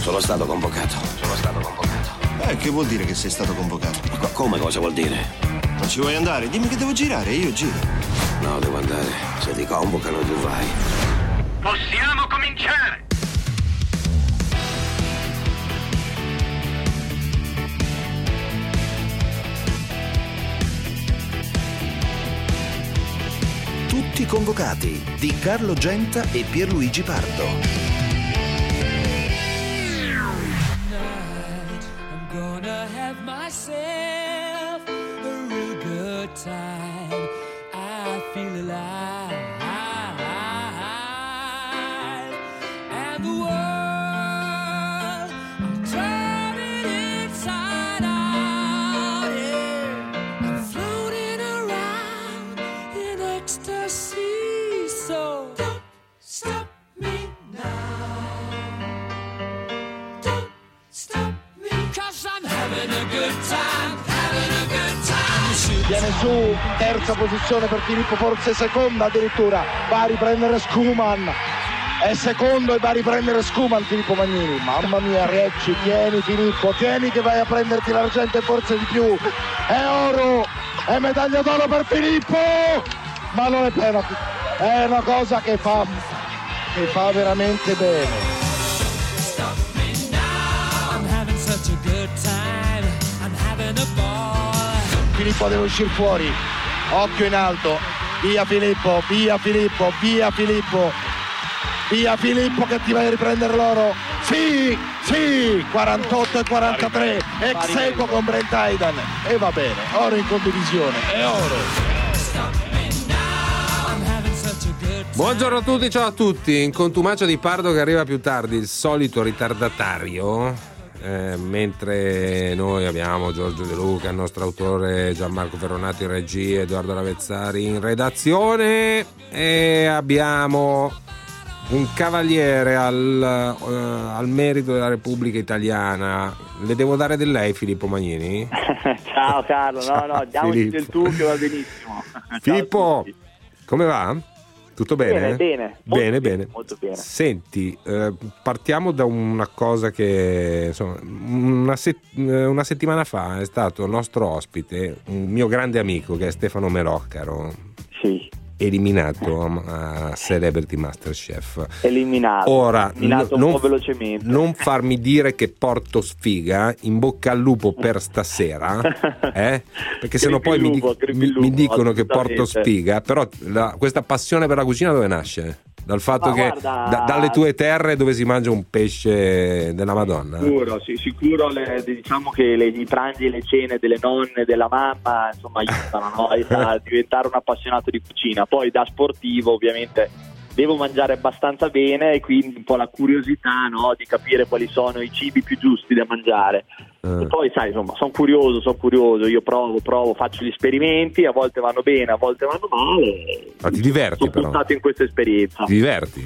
Sono stato convocato. Che vuol dire che sei stato convocato? Come cosa vuol dire? Non ci vuoi andare? Dimmi che devo girare, io giro. No, devo andare. Se ti convocano tu vai. Possiamo cominciare! Tutti convocati di Carlo Genta e Pierluigi Pardo. Myself a real good time. I feel alive, and the world I'm turning inside out. Yeah, I'm floating around in ecstasy. So don't stop me now. Don't stop me, 'cause I'm having a good time, having a good time. Viene su, terza posizione per Filippo, forse seconda addirittura, va a riprendere Schumann, è secondo e va a riprendere Schumann Filippo Magnini. Mamma mia, Riecci, tieni Filippo, tieni che vai a prenderti l'argento e forse di più, è oro, è medaglia d'oro per Filippo, ma non è penalty, è una cosa che fa veramente bene. Filippo deve uscire fuori, occhio in alto, via Filippo, via Filippo, via Filippo, via Filippo che ti vai a riprendere l'oro, sì, 48 e 43, ex equo con Brent Hayden, e va bene, oro in condivisione, è oro. Buongiorno a tutti, ciao a tutti, in contumacia di Pardo che arriva più tardi, il solito ritardatario. Mentre noi abbiamo Giorgio De Luca, il nostro autore, Gianmarco Ferronati in regia, Edoardo Lavezzari in redazione, e abbiamo un cavaliere al merito della Repubblica Italiana. Le devo dare del lei, Filippo Magnini? Ciao Carlo, no, diamoci del tu che va benissimo. Filippo, come va? Tutto bene? Bene. Molto bene. Senti, partiamo da una cosa che insomma, una settimana fa è stato nostro ospite un mio grande amico che è Stefano Meroccaro. Sì. Eliminato a Celebrity Masterchef. Ora, un po' velocemente. Non farmi dire che porto sfiga, in bocca al lupo per stasera, perché sennò poi mi dicono che porto sfiga, però questa passione per la cucina dove nasce? Dal fatto che dalle tue terre dove si mangia un pesce della Madonna? Sicuro diciamo che i pranzi e le cene delle nonne, della mamma, insomma, aiutano a diventare un appassionato di cucina. Poi da sportivo ovviamente devo mangiare abbastanza bene e quindi un po' la curiosità, no, di capire quali sono i cibi più giusti da mangiare. E poi sai, insomma, sono curioso, io provo, faccio gli esperimenti, a volte vanno bene, a volte vanno male. Ma ti diverti però? Sono stato in questa esperienza. Ti diverti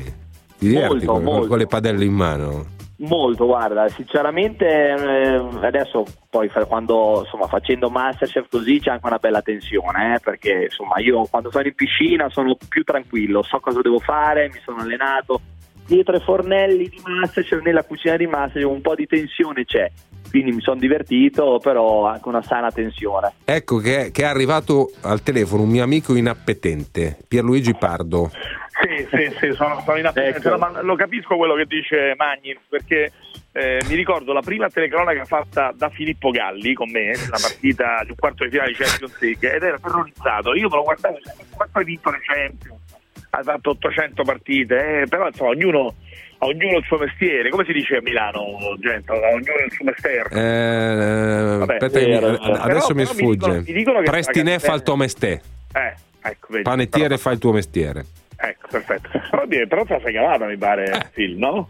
molto. Con le padelle in mano? Molto, guarda, sinceramente adesso poi quando insomma facendo Masterchef così c'è anche una bella tensione, perché insomma io quando sono in piscina sono più tranquillo, so cosa devo fare, mi sono allenato. Dietro ai fornelli di Masterchef, nella cucina di Masterchef un po' di tensione c'è, quindi mi sono divertito, però anche una sana tensione. Ecco che è arrivato al telefono un mio amico inappetente, Pierluigi Pardo. Sì, sono inappetente, ecco. Ma lo capisco quello che dice Magni, perché mi ricordo la prima telecronaca fatta da Filippo Galli con me, la partita di un quarto di finale di Champions League, ed era terrorizzato, io me lo guardavo, quanto hai vinto le Champions? Hai fatto 800 partite, però insomma ognuno il suo mestiere, come si dice a Milano, gente, ognuno il suo mestiere. Aspetta, adesso mi sfugge. Prestinè fa il tuo mestiere. Ecco, vedi, panettiere fa il tuo mestiere. Ecco, perfetto. Però te la sei cavata, mi pare, film, no?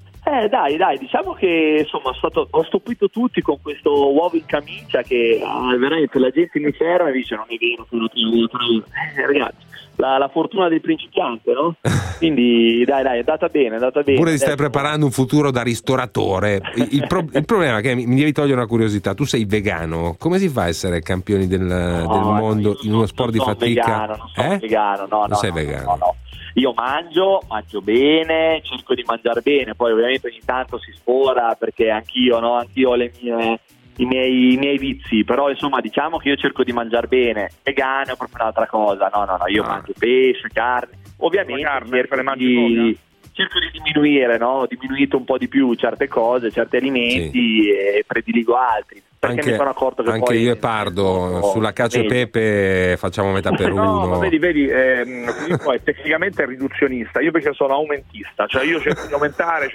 Dai, diciamo che insomma ho stupito tutti con questo uovo in camicia che veramente la gente mi ferma e dice non è vero, ragazzi, la fortuna del principiante, no? Quindi dai, è andata bene. Pure ti stai preparando un futuro da ristoratore. Il problema è che mi devi togliere una curiosità, tu sei vegano, come si fa a essere campioni del mondo in uno sport di fatica? Non sono vegano, no. Sei vegano? No. io mangio bene, cerco di mangiare bene, poi ovviamente ogni tanto si sfora perché anch'io ho i miei vizi, però insomma diciamo che io cerco di mangiare bene. Vegano è proprio un'altra cosa, no, io mangio pesce, carne, ovviamente cerco di diminuire, no? Diminuito un po' di più certe cose, certi alimenti e prediligo altri. Perché mi sono accorto che anche poi io e Pardo sulla cacio e pepe facciamo metà per uno. Ma vedi, Filippo è tecnicamente riduzionista, io invece sono aumentista, cioè io cerco di aumentare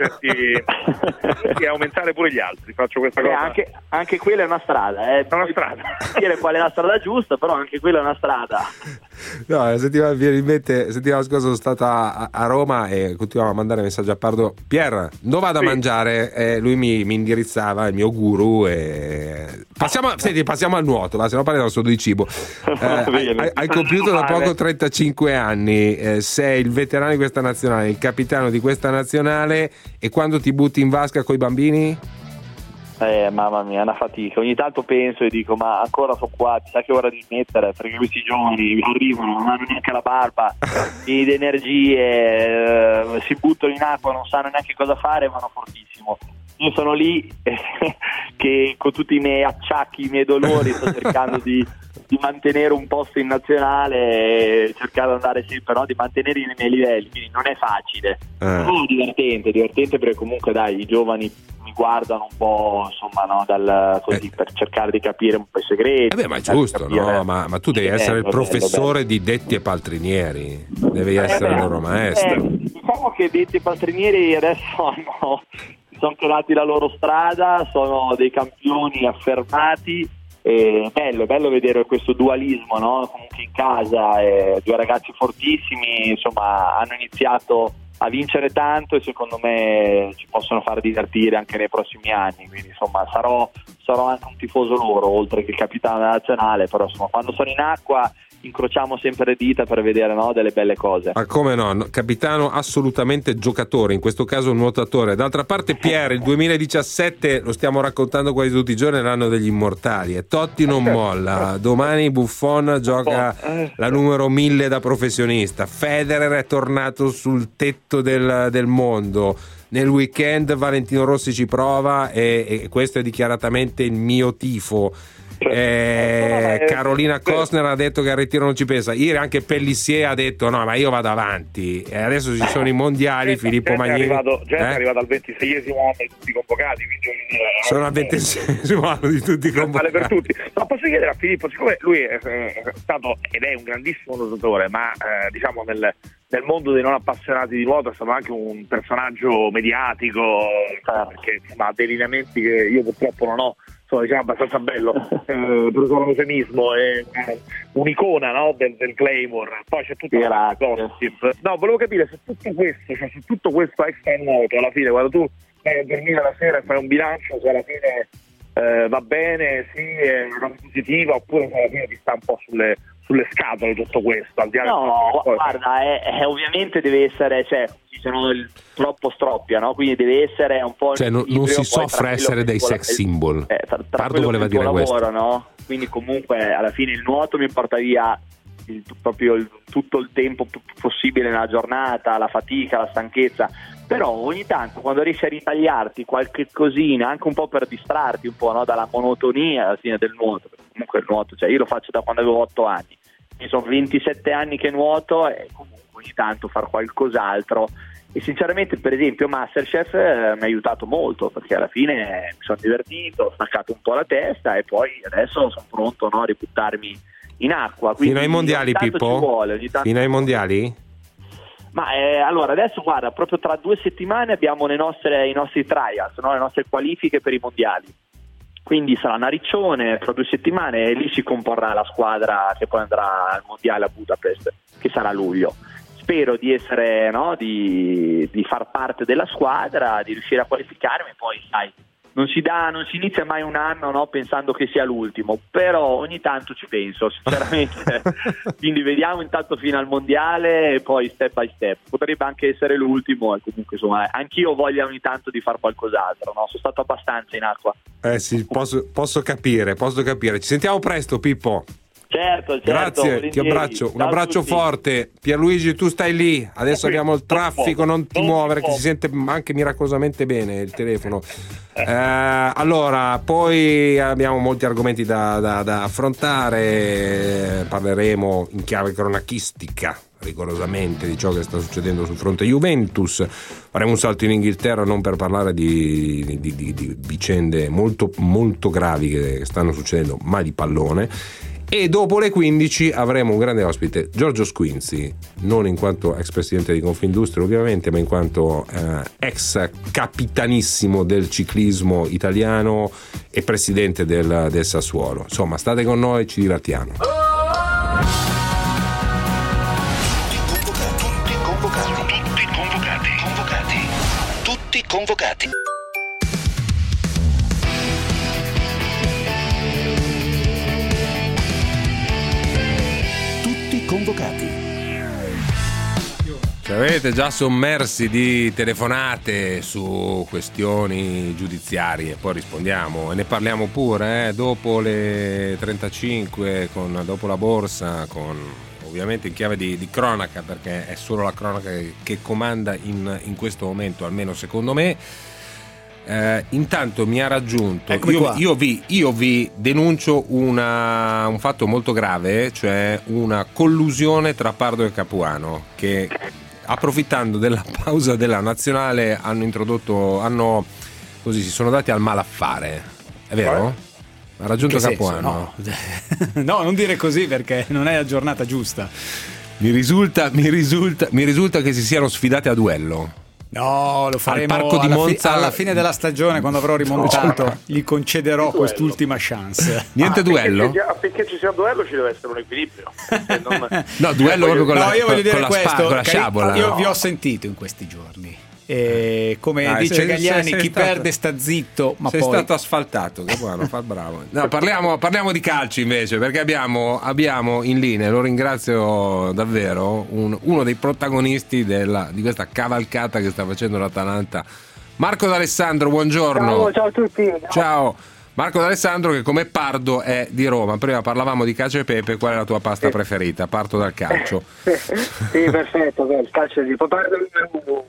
cerchi aumentare pure gli altri, faccio questa cosa. Anche quella è una strada, È una strada. Dire qual è la strada giusta, però anche quella è una strada. No, la settimana scorsa sono stata a Roma e continuavo a mandare messaggi a Pardo: Pier, dove vado a mangiare? Lui mi indirizzava, il mio guru, e passiamo al nuoto, se no parliamo solo di cibo. Hai compiuto da poco 35 anni, sei il veterano di questa nazionale, il capitano di questa nazionale, e quando ti butti in vasca coi bambini? Mamma mia, è una fatica. Ogni tanto penso e dico: ma ancora sono qua, chissà che è ora di smettere, perché questi giovani arrivano, non hanno neanche la barba, di energie, si buttano in acqua, non sanno neanche cosa fare, vanno fortissimo. Io sono lì che con tutti i miei acciacchi, i miei dolori sto cercando di mantenere un posto in nazionale, cercare di andare sempre, no? Di mantenere i miei livelli, quindi non è facile. Però è divertente perché comunque dai, i giovani mi guardano un po', insomma, no, così per cercare di capire un po' i segreti. Ma è giusto, no? Ma tu devi essere il professore di detti e paltrinieri, devi essere il loro maestro. Diciamo che detti e paltrinieri adesso sono creati la loro strada, sono dei campioni affermati. È bello vedere questo dualismo, no? Comunque in casa, due ragazzi fortissimi, insomma, hanno iniziato a vincere tanto e secondo me ci possono far divertire anche nei prossimi anni, quindi insomma sarò anche un tifoso loro oltre che il capitano della nazionale, però insomma quando sono in acqua incrociamo sempre le dita per vedere, no, delle belle cose. Ma come no, capitano assolutamente giocatore, in questo caso nuotatore. D'altra parte Pier, il 2017 lo stiamo raccontando quasi tutti i giorni, è l'anno degli immortali, e Totti non molla, domani Buffon gioca la numero 1000 da professionista, Federer è tornato sul tetto del mondo, nel weekend Valentino Rossi ci prova e questo è dichiaratamente il mio tifo. Carolina Costner ha detto che al ritiro non ci pensa. Ieri anche Pellissier ha detto no, ma io vado avanti, e adesso ci sono i mondiali. Filippo Magnini è arrivato al 26esimo anno di tutti convocati, sono al 26esimo anno di tutti convocati, vale per tutti. Ma posso chiedere a Filippo, siccome lui è stato ed è un grandissimo nuotatore, ma diciamo nel mondo dei non appassionati di nuoto è stato anche un personaggio mediatico, perché insomma ha dei lineamenti che io purtroppo non ho, insomma, diciamo abbastanza bello, per usare un eufemismo, è un'icona, no, del Claymore. Poi c'è tutto gossip. No, volevo capire se tutto questo extra nuoto alla fine, quando tu vai a dormire la sera e fai un bilancio, se alla fine va bene, sì, è una cosa positiva, oppure se alla fine ti sta un po' sulle scatole tutto questo, al di là guarda, ovviamente deve essere, troppo stroppia, no? Quindi deve essere un po', non si soffre essere dei sex symbol. Pardo voleva dire lavoro, questo, no? Quindi comunque alla fine il nuoto mi porta via tutto il tempo possibile nella giornata, la fatica, la stanchezza, però ogni tanto quando riesci a ritagliarti qualche cosina, anche un po' per distrarti un po', no? Dalla monotonia alla fine del nuoto, perché comunque il nuoto, io lo faccio da quando avevo 8 anni, mi sono 27 anni che nuoto, e comunque ogni tanto far qualcos'altro. E sinceramente, per esempio, Masterchef mi ha aiutato molto, perché alla fine mi sono divertito, ho staccato un po' la testa e poi adesso sono pronto, no, a ributtarmi in acqua. Quindi fino ai mondiali, Pippo? Fino ai mondiali? Ma allora adesso guarda, proprio tra 2 settimane abbiamo i nostri trials, no? Le nostre qualifiche per i mondiali. Quindi saranno a Riccione tra 2 settimane e lì si comporrà la squadra che poi andrà al mondiale a Budapest, che sarà a luglio. Spero di essere, no, di far parte della squadra, di riuscire a qualificarmi. Poi sai, non si inizia mai un anno, no, pensando che sia l'ultimo, però ogni tanto ci penso sinceramente. Quindi vediamo intanto fino al mondiale e poi step by step, potrebbe anche essere l'ultimo, e comunque insomma anch'io ho voglia ogni tanto di far qualcos'altro, no? Sono stato abbastanza in acqua. Sì, posso capire. Ci sentiamo presto, Pippo. Certo. Grazie, ti abbraccio, un abbraccio forte. Pierluigi, tu stai lì, adesso abbiamo il traffico, non ti muovere che si sente anche miracolosamente bene il telefono. Allora, poi abbiamo molti argomenti da affrontare, parleremo in chiave cronachistica rigorosamente di ciò che sta succedendo sul fronte Juventus, faremo un salto in Inghilterra non per parlare di vicende molto, molto gravi che stanno succedendo, ma di pallone. E dopo le 15 avremo un grande ospite, Giorgio Squinzi, non in quanto ex presidente di Confindustria ovviamente, ma in quanto ex capitanissimo del ciclismo italiano e presidente del Sassuolo. Insomma, state con noi, ci divertiamo. Tutti convocati. Convocati. Ci avete già sommersi di telefonate su questioni giudiziarie, poi rispondiamo e ne parliamo pure dopo le 35, dopo la borsa, con ovviamente in chiave di cronaca, perché è solo la cronaca che comanda in questo momento, almeno secondo me. Intanto mi ha raggiunto, io vi denuncio un fatto molto grave, cioè una collusione tra Pardo e Capuano, che approfittando della pausa della nazionale si sono dati al malaffare, è vero? Ha raggiunto Capuano? No, non dire così perché non è la giornata giusta. Mi risulta che si siano sfidati a duello. No, lo faremo al Parco di Monza alla fine della stagione, quando avrò rimontato. Gli concederò quest'ultima chance. Niente duello? Affinché ci sia un duello ci deve essere un equilibrio. No, duello proprio con la, io voglio dire con questo, con la sciabola. Io vi ho sentito in questi giorni. E come dice Gagliani, chi perde sta zitto, ma sei poi stato asfaltato, Capuano, fa bravo. No, parliamo di calcio invece, perché abbiamo in linea, lo ringrazio davvero, uno dei protagonisti di questa cavalcata che sta facendo l'Atalanta, Marco D'Alessandro. Buongiorno. Ciao a tutti. Ciao. Marco D'Alessandro, che come Pardo è di Roma. Prima parlavamo di cacio e pepe, qual è la tua pasta preferita? Parto dal calcio. Sì, perfetto, il calcio di Pardo numero 1.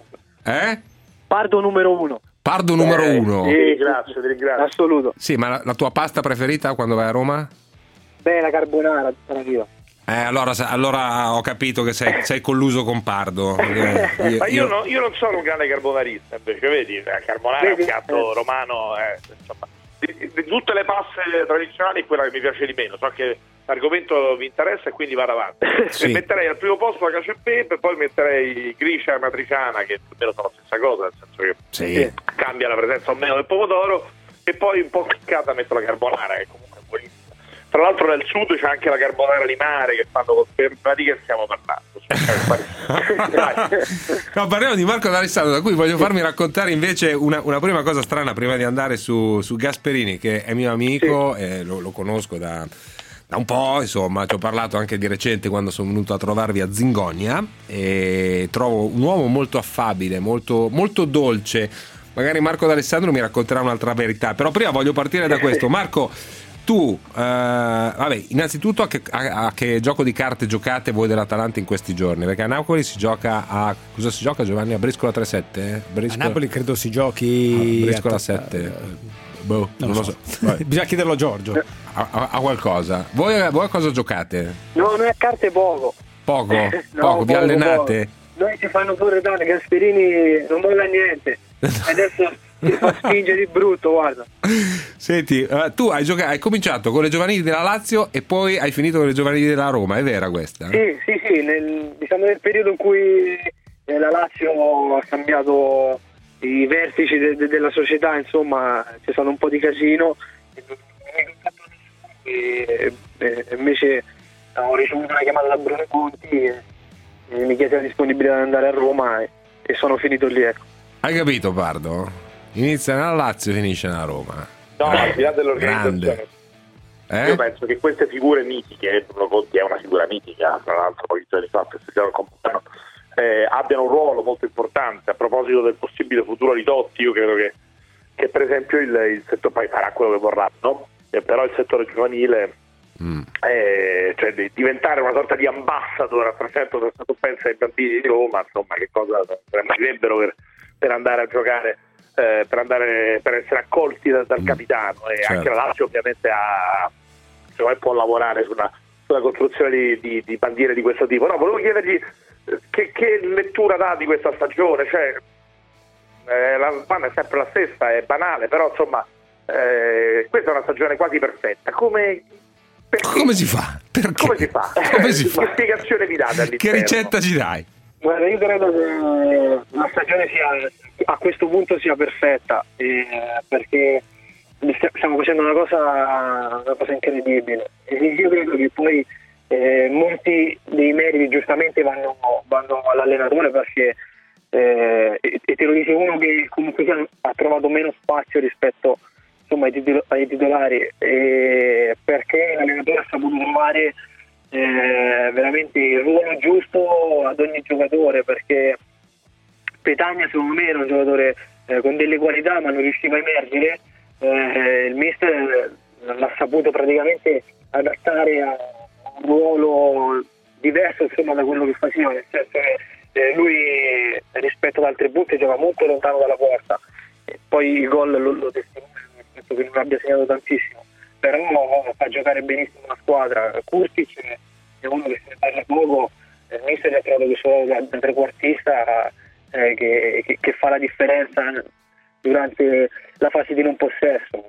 Pardo numero 1. Pardo numero 1. Sì, grazie, ti ringrazio. Assoluto. Sì, ma la tua pasta preferita quando vai a Roma? Beh, la carbonara, tutta la vita. Allora ho capito che sei colluso con Pardo. Ma io non sono un grande carbonarista, invece, vedi, la carbonara è un piatto romano, insomma, di tutte le paste tradizionali è quella che mi piace di meno. So che l'argomento vi interessa e quindi vado avanti. Sì. Metterei al primo posto la cacio e pepe, poi metterei gricia e matriciana, che più o meno sono la stessa cosa, nel senso che cambia la presenza o meno del pomodoro, e poi un po' cliccata metto la carbonara, che comunque è buonissima. Tra l'altro nel sud c'è anche la carbonara di mare che fanno con di che stiamo parlando. No, parliamo di Marco D'Alessandro, da cui voglio farmi raccontare invece una prima cosa strana prima di andare su Gasperini, che è mio amico, e lo conosco da un po', insomma, ci ho parlato anche di recente quando sono venuto a trovarvi a Zingonia, e trovo un uomo molto affabile, molto, molto dolce. Magari Marco D'Alessandro mi racconterà un'altra verità, però prima voglio partire da questo. Marco, tu, innanzitutto a che gioco di carte giocate voi dell'Atalanta in questi giorni? Perché a Napoli si gioca cosa si gioca, Giovanni? A Briscola 3-7? A Napoli credo si giochi Briscola 7. Non lo so. Bisogna chiederlo a Giorgio. A qualcosa. Voi a cosa giocate? No, noi a carte poco. Poco? Vi allenate? Poco. Noi ci fanno pure tanto, Gasperini non molla niente. Adesso ti fa spingere di brutto, guarda. Senti, tu hai cominciato con le giovanili della Lazio e poi hai finito con le giovanili della Roma, è vera questa? Sì, nel periodo in cui la Lazio ha cambiato i vertici della società, insomma c'è stato un po' di casino e invece ho ricevuto una chiamata da Bruno Conti e mi chiese la disponibilità di andare a Roma e sono finito lì, ecco. Hai capito, Pardo? Inizia nella Lazio e finisce nella Roma. No, al di là dell'organizzazione, io penso che queste figure mitiche, Bruno Conti è una figura mitica, tra l'altro pochi giorni fa festeggiarono il compleanno, abbiano un ruolo molto importante. A proposito del possibile futuro di Totti, io credo che per esempio il settore, poi farà quello che vorrà, no? Però il settore giovanile cioè di diventare una sorta di ambassador attraverso questa sofferenza ai bambini di Roma, insomma, che cosa servirebbero per andare a giocare, per essere accolti dal capitano, e certo. Anche la Lazio ovviamente secondo me può lavorare sulla costruzione di bandiere di questo tipo. No, volevo chiedergli che lettura dà di questa stagione, cioè la panna è sempre la stessa, è banale, però insomma questa è una stagione quasi perfetta. Come si fa? Perché? Come si fa? Come si fa? Che spiegazione vi date all'interno? Che ricetta ci dai? Guarda, io credo che la stagione a questo punto sia perfetta, perché stiamo facendo una cosa incredibile. E io credo che poi molti dei meriti giustamente vanno all'allenatore, perché e te lo dice uno che comunque ha trovato meno spazio rispetto, insomma, ai titolari, perché l'allenatore ha saputo trovare veramente il ruolo giusto ad ogni giocatore, perché Petagna secondo me era un giocatore con delle qualità ma non riusciva a emergere. Il mister l'ha saputo praticamente adattare a un ruolo diverso, insomma, da quello che faceva, nel senso che lui rispetto ad altri punti gioca molto lontano dalla porta, e poi il gol lo testimonia, nel senso che non abbia segnato tantissimo, però fa giocare benissimo la squadra. Kurtic è uno che se ne parla poco, il mister ha trovato che solo da trequartista che fa la differenza durante la fase di non possesso,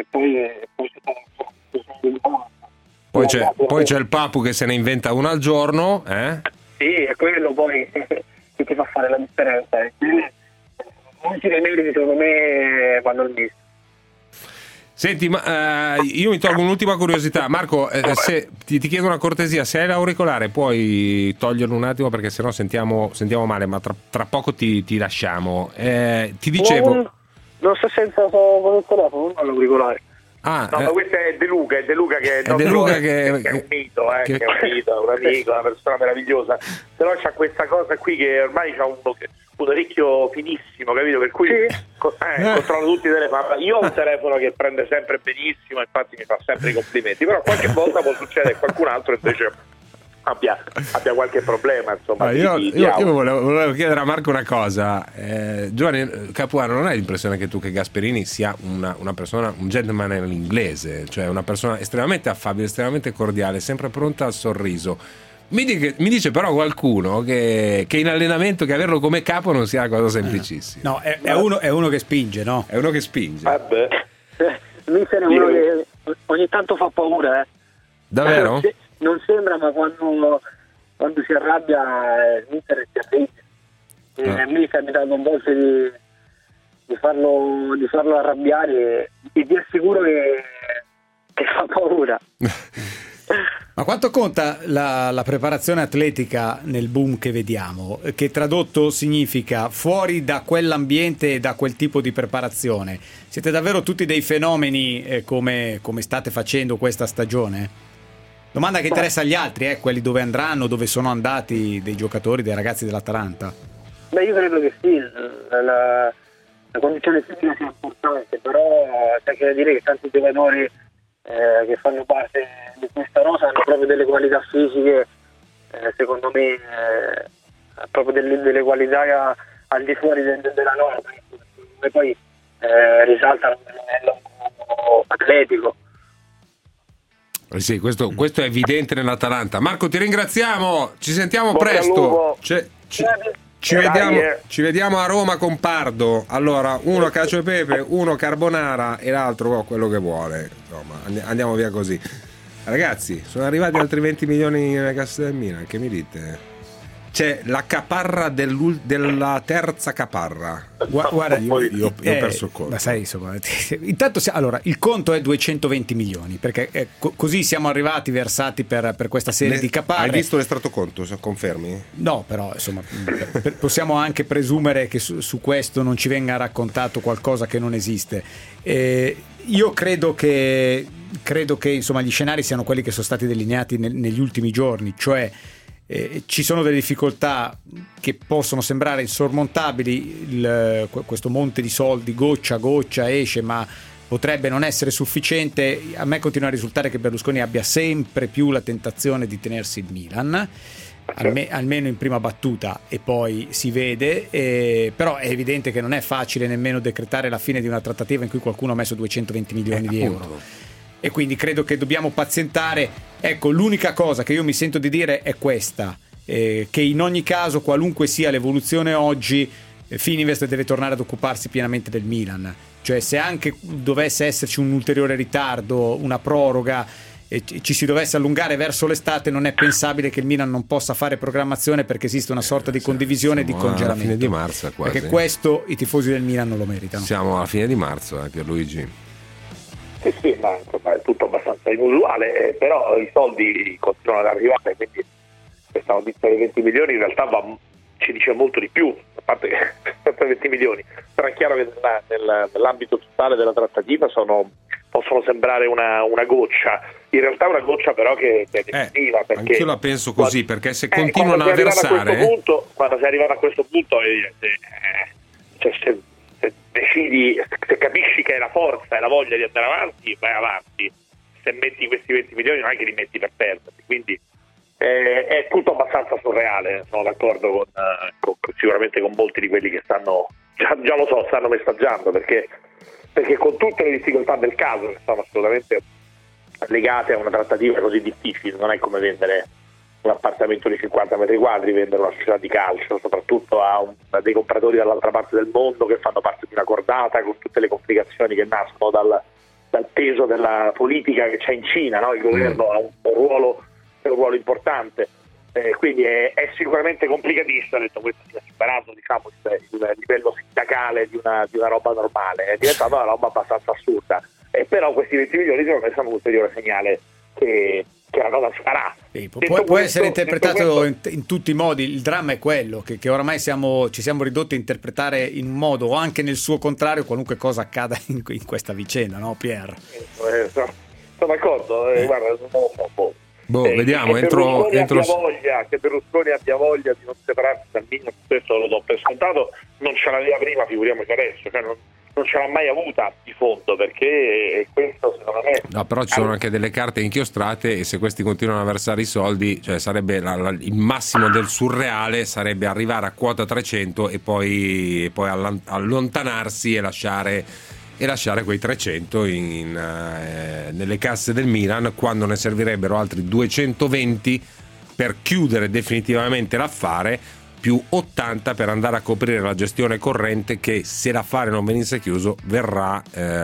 poi c'è il Papu che se ne inventa una al giorno, Sì, è quello poi che ti fa fare la differenza. Molti dei meriti secondo me vanno al mister. Senti, ma io mi tolgo un'ultima curiosità. Marco, se ti chiedo una cortesia, se hai l'auricolare puoi toglierlo un attimo, perché sennò sentiamo male, ma tra poco ti lasciamo. Ti dicevo... Non sto senza con il telefono, non l'auricolare. Ma questo è De Luca che è un mito, che è un mito, un amico, una persona meravigliosa. Però c'ha questa cosa qui che ormai c'ha un orecchio finissimo, capito? Per cui controllo tutti i telefoni. Io ho un telefono che prende sempre benissimo, infatti mi fa sempre i complimenti, però qualche volta può succedere che qualcun altro invece abbia qualche problema, insomma. Io volevo chiedere a Marco una cosa. Giovanni Capuano, non hai l'impressione che tu, che Gasperini sia una persona, un gentleman all'inglese, cioè una persona estremamente affabile, estremamente cordiale, sempre pronta al sorriso? Mi dice però qualcuno che in allenamento, che averlo come capo non sia una cosa semplicissima. No, è uno che spinge, no? È uno che spinge. Mister è uno che ogni tanto fa paura, Davvero? Non sembra, ma quando si arrabbia il mister è terribile. A me è capitato a volte di farlo arrabbiare, e ti assicuro che fa paura. Ma quanto conta la preparazione atletica nel boom che vediamo, che tradotto significa fuori da quell'ambiente e da quel tipo di preparazione? Siete davvero tutti dei fenomeni, come state facendo questa stagione? Domanda che interessa agli altri, quelli dove andranno, dove sono andati dei giocatori, dei ragazzi dell'Atalanta. Beh, io credo che sì, la condizione fisica sia importante, però c'è che dire che tanti giocatori che fanno parte di questa rosa hanno proprio delle qualità fisiche, secondo me proprio delle qualità al di fuori della norma, e poi risaltano a livello atletico. Sì, questo è evidente nell'Atalanta. Marco, ti ringraziamo, ci sentiamo presto. Ci vediamo a Roma con Pardo. Allora, uno cacio e pepe, uno carbonara e l'altro quello che vuole. Insomma, andiamo via così. Ragazzi, sono arrivati altri 20 milioni nella cassa del Milan, che mi dite? C'è la caparra della terza caparra. Guarda, io ho perso il conto. Ma sai, insomma, intanto allora il conto è 220 milioni, perché così siamo arrivati versati per questa serie di caparre. Hai visto l'estratto conto? Confermi? No, però insomma possiamo anche presumere che su questo non ci venga raccontato qualcosa che non esiste. Io credo che insomma gli scenari siano quelli che sono stati delineati negli ultimi giorni, cioè ci sono delle difficoltà che possono sembrare insormontabili, questo monte di soldi goccia a goccia esce, ma potrebbe non essere sufficiente. A me continua a risultare che Berlusconi abbia sempre più la tentazione di tenersi il Milan, almeno in prima battuta, e poi si vede, però è evidente che non è facile nemmeno decretare la fine di una trattativa in cui qualcuno ha messo 220 milioni di euro, e quindi credo che dobbiamo pazientare. Ecco, l'unica cosa che io mi sento di dire è questa, che in ogni caso, qualunque sia l'evoluzione oggi, Fininvest deve tornare ad occuparsi pienamente del Milan. Cioè, se anche dovesse esserci un ulteriore ritardo, una proroga, e ci si dovesse allungare verso l'estate, non è pensabile che il Milan non possa fare programmazione, perché esiste una sorta di condivisione e di congelamento. Alla fine di marzo quasi. Perché questo i tifosi del Milan non lo meritano. Siamo alla fine di marzo, Pierluigi. Sì, ma insomma, è tutto abbastanza inusuale, però i soldi continuano ad arrivare, quindi questa notizia dei 20 milioni in realtà ci dice molto di più, a parte che 20 milioni, però è chiaro che nell'ambito totale della trattativa possono sembrare una goccia, in realtà una goccia però che è decisiva, perché anch'io la penso così, perché se continuano a versare, quando sei arrivato a questo punto, cioè, se decidi, se capisci che hai la forza e la voglia di andare avanti, vai avanti. Se metti questi 20 milioni non è che li metti per perderli, quindi è tutto abbastanza surreale. Sono d'accordo sicuramente con molti di quelli che stanno messaggiando, perché con tutte le difficoltà del caso, che sono assolutamente legate a una trattativa così difficile, non è come vendere un appartamento di 50 metri quadri, vendere una società di calcio, soprattutto a dei compratori dall'altra parte del mondo che fanno parte di una cordata, con tutte le complicazioni che nascono dal peso della politica che c'è in Cina, no? Il governo ha un ruolo importante, quindi è sicuramente complicatissimo. Detto questo, si è superato, diciamo, il livello sindacale di una roba normale, è diventata una roba abbastanza assurda, però questi 20 milioni secondo me sono un ulteriore segnale che la cosa si farà. Può essere interpretato in tutti i modi. Il dramma è quello che oramai ci siamo ridotti a interpretare in un modo, o anche nel suo contrario, qualunque cosa accada in questa vicenda, no Pier? Sono d'accordo, guarda, non lo so. Vediamo, che Berlusconi abbia voglia di non separarsi dal Milan, questo lo do per scontato, non ce l'aveva prima, figuriamoci adesso, cioè non ce l'ha mai avuta di fondo, perché questo secondo me... No, però ci sono anche delle carte inchiostrate, e se questi continuano a versare i soldi, cioè sarebbe il massimo del surreale, sarebbe arrivare a quota 300 e poi allontanarsi e lasciare quei 300 nelle casse del Milan, quando ne servirebbero altri 220 per chiudere definitivamente l'affare, più 80 per andare a coprire la gestione corrente, che se l'affare non venisse chiuso verrà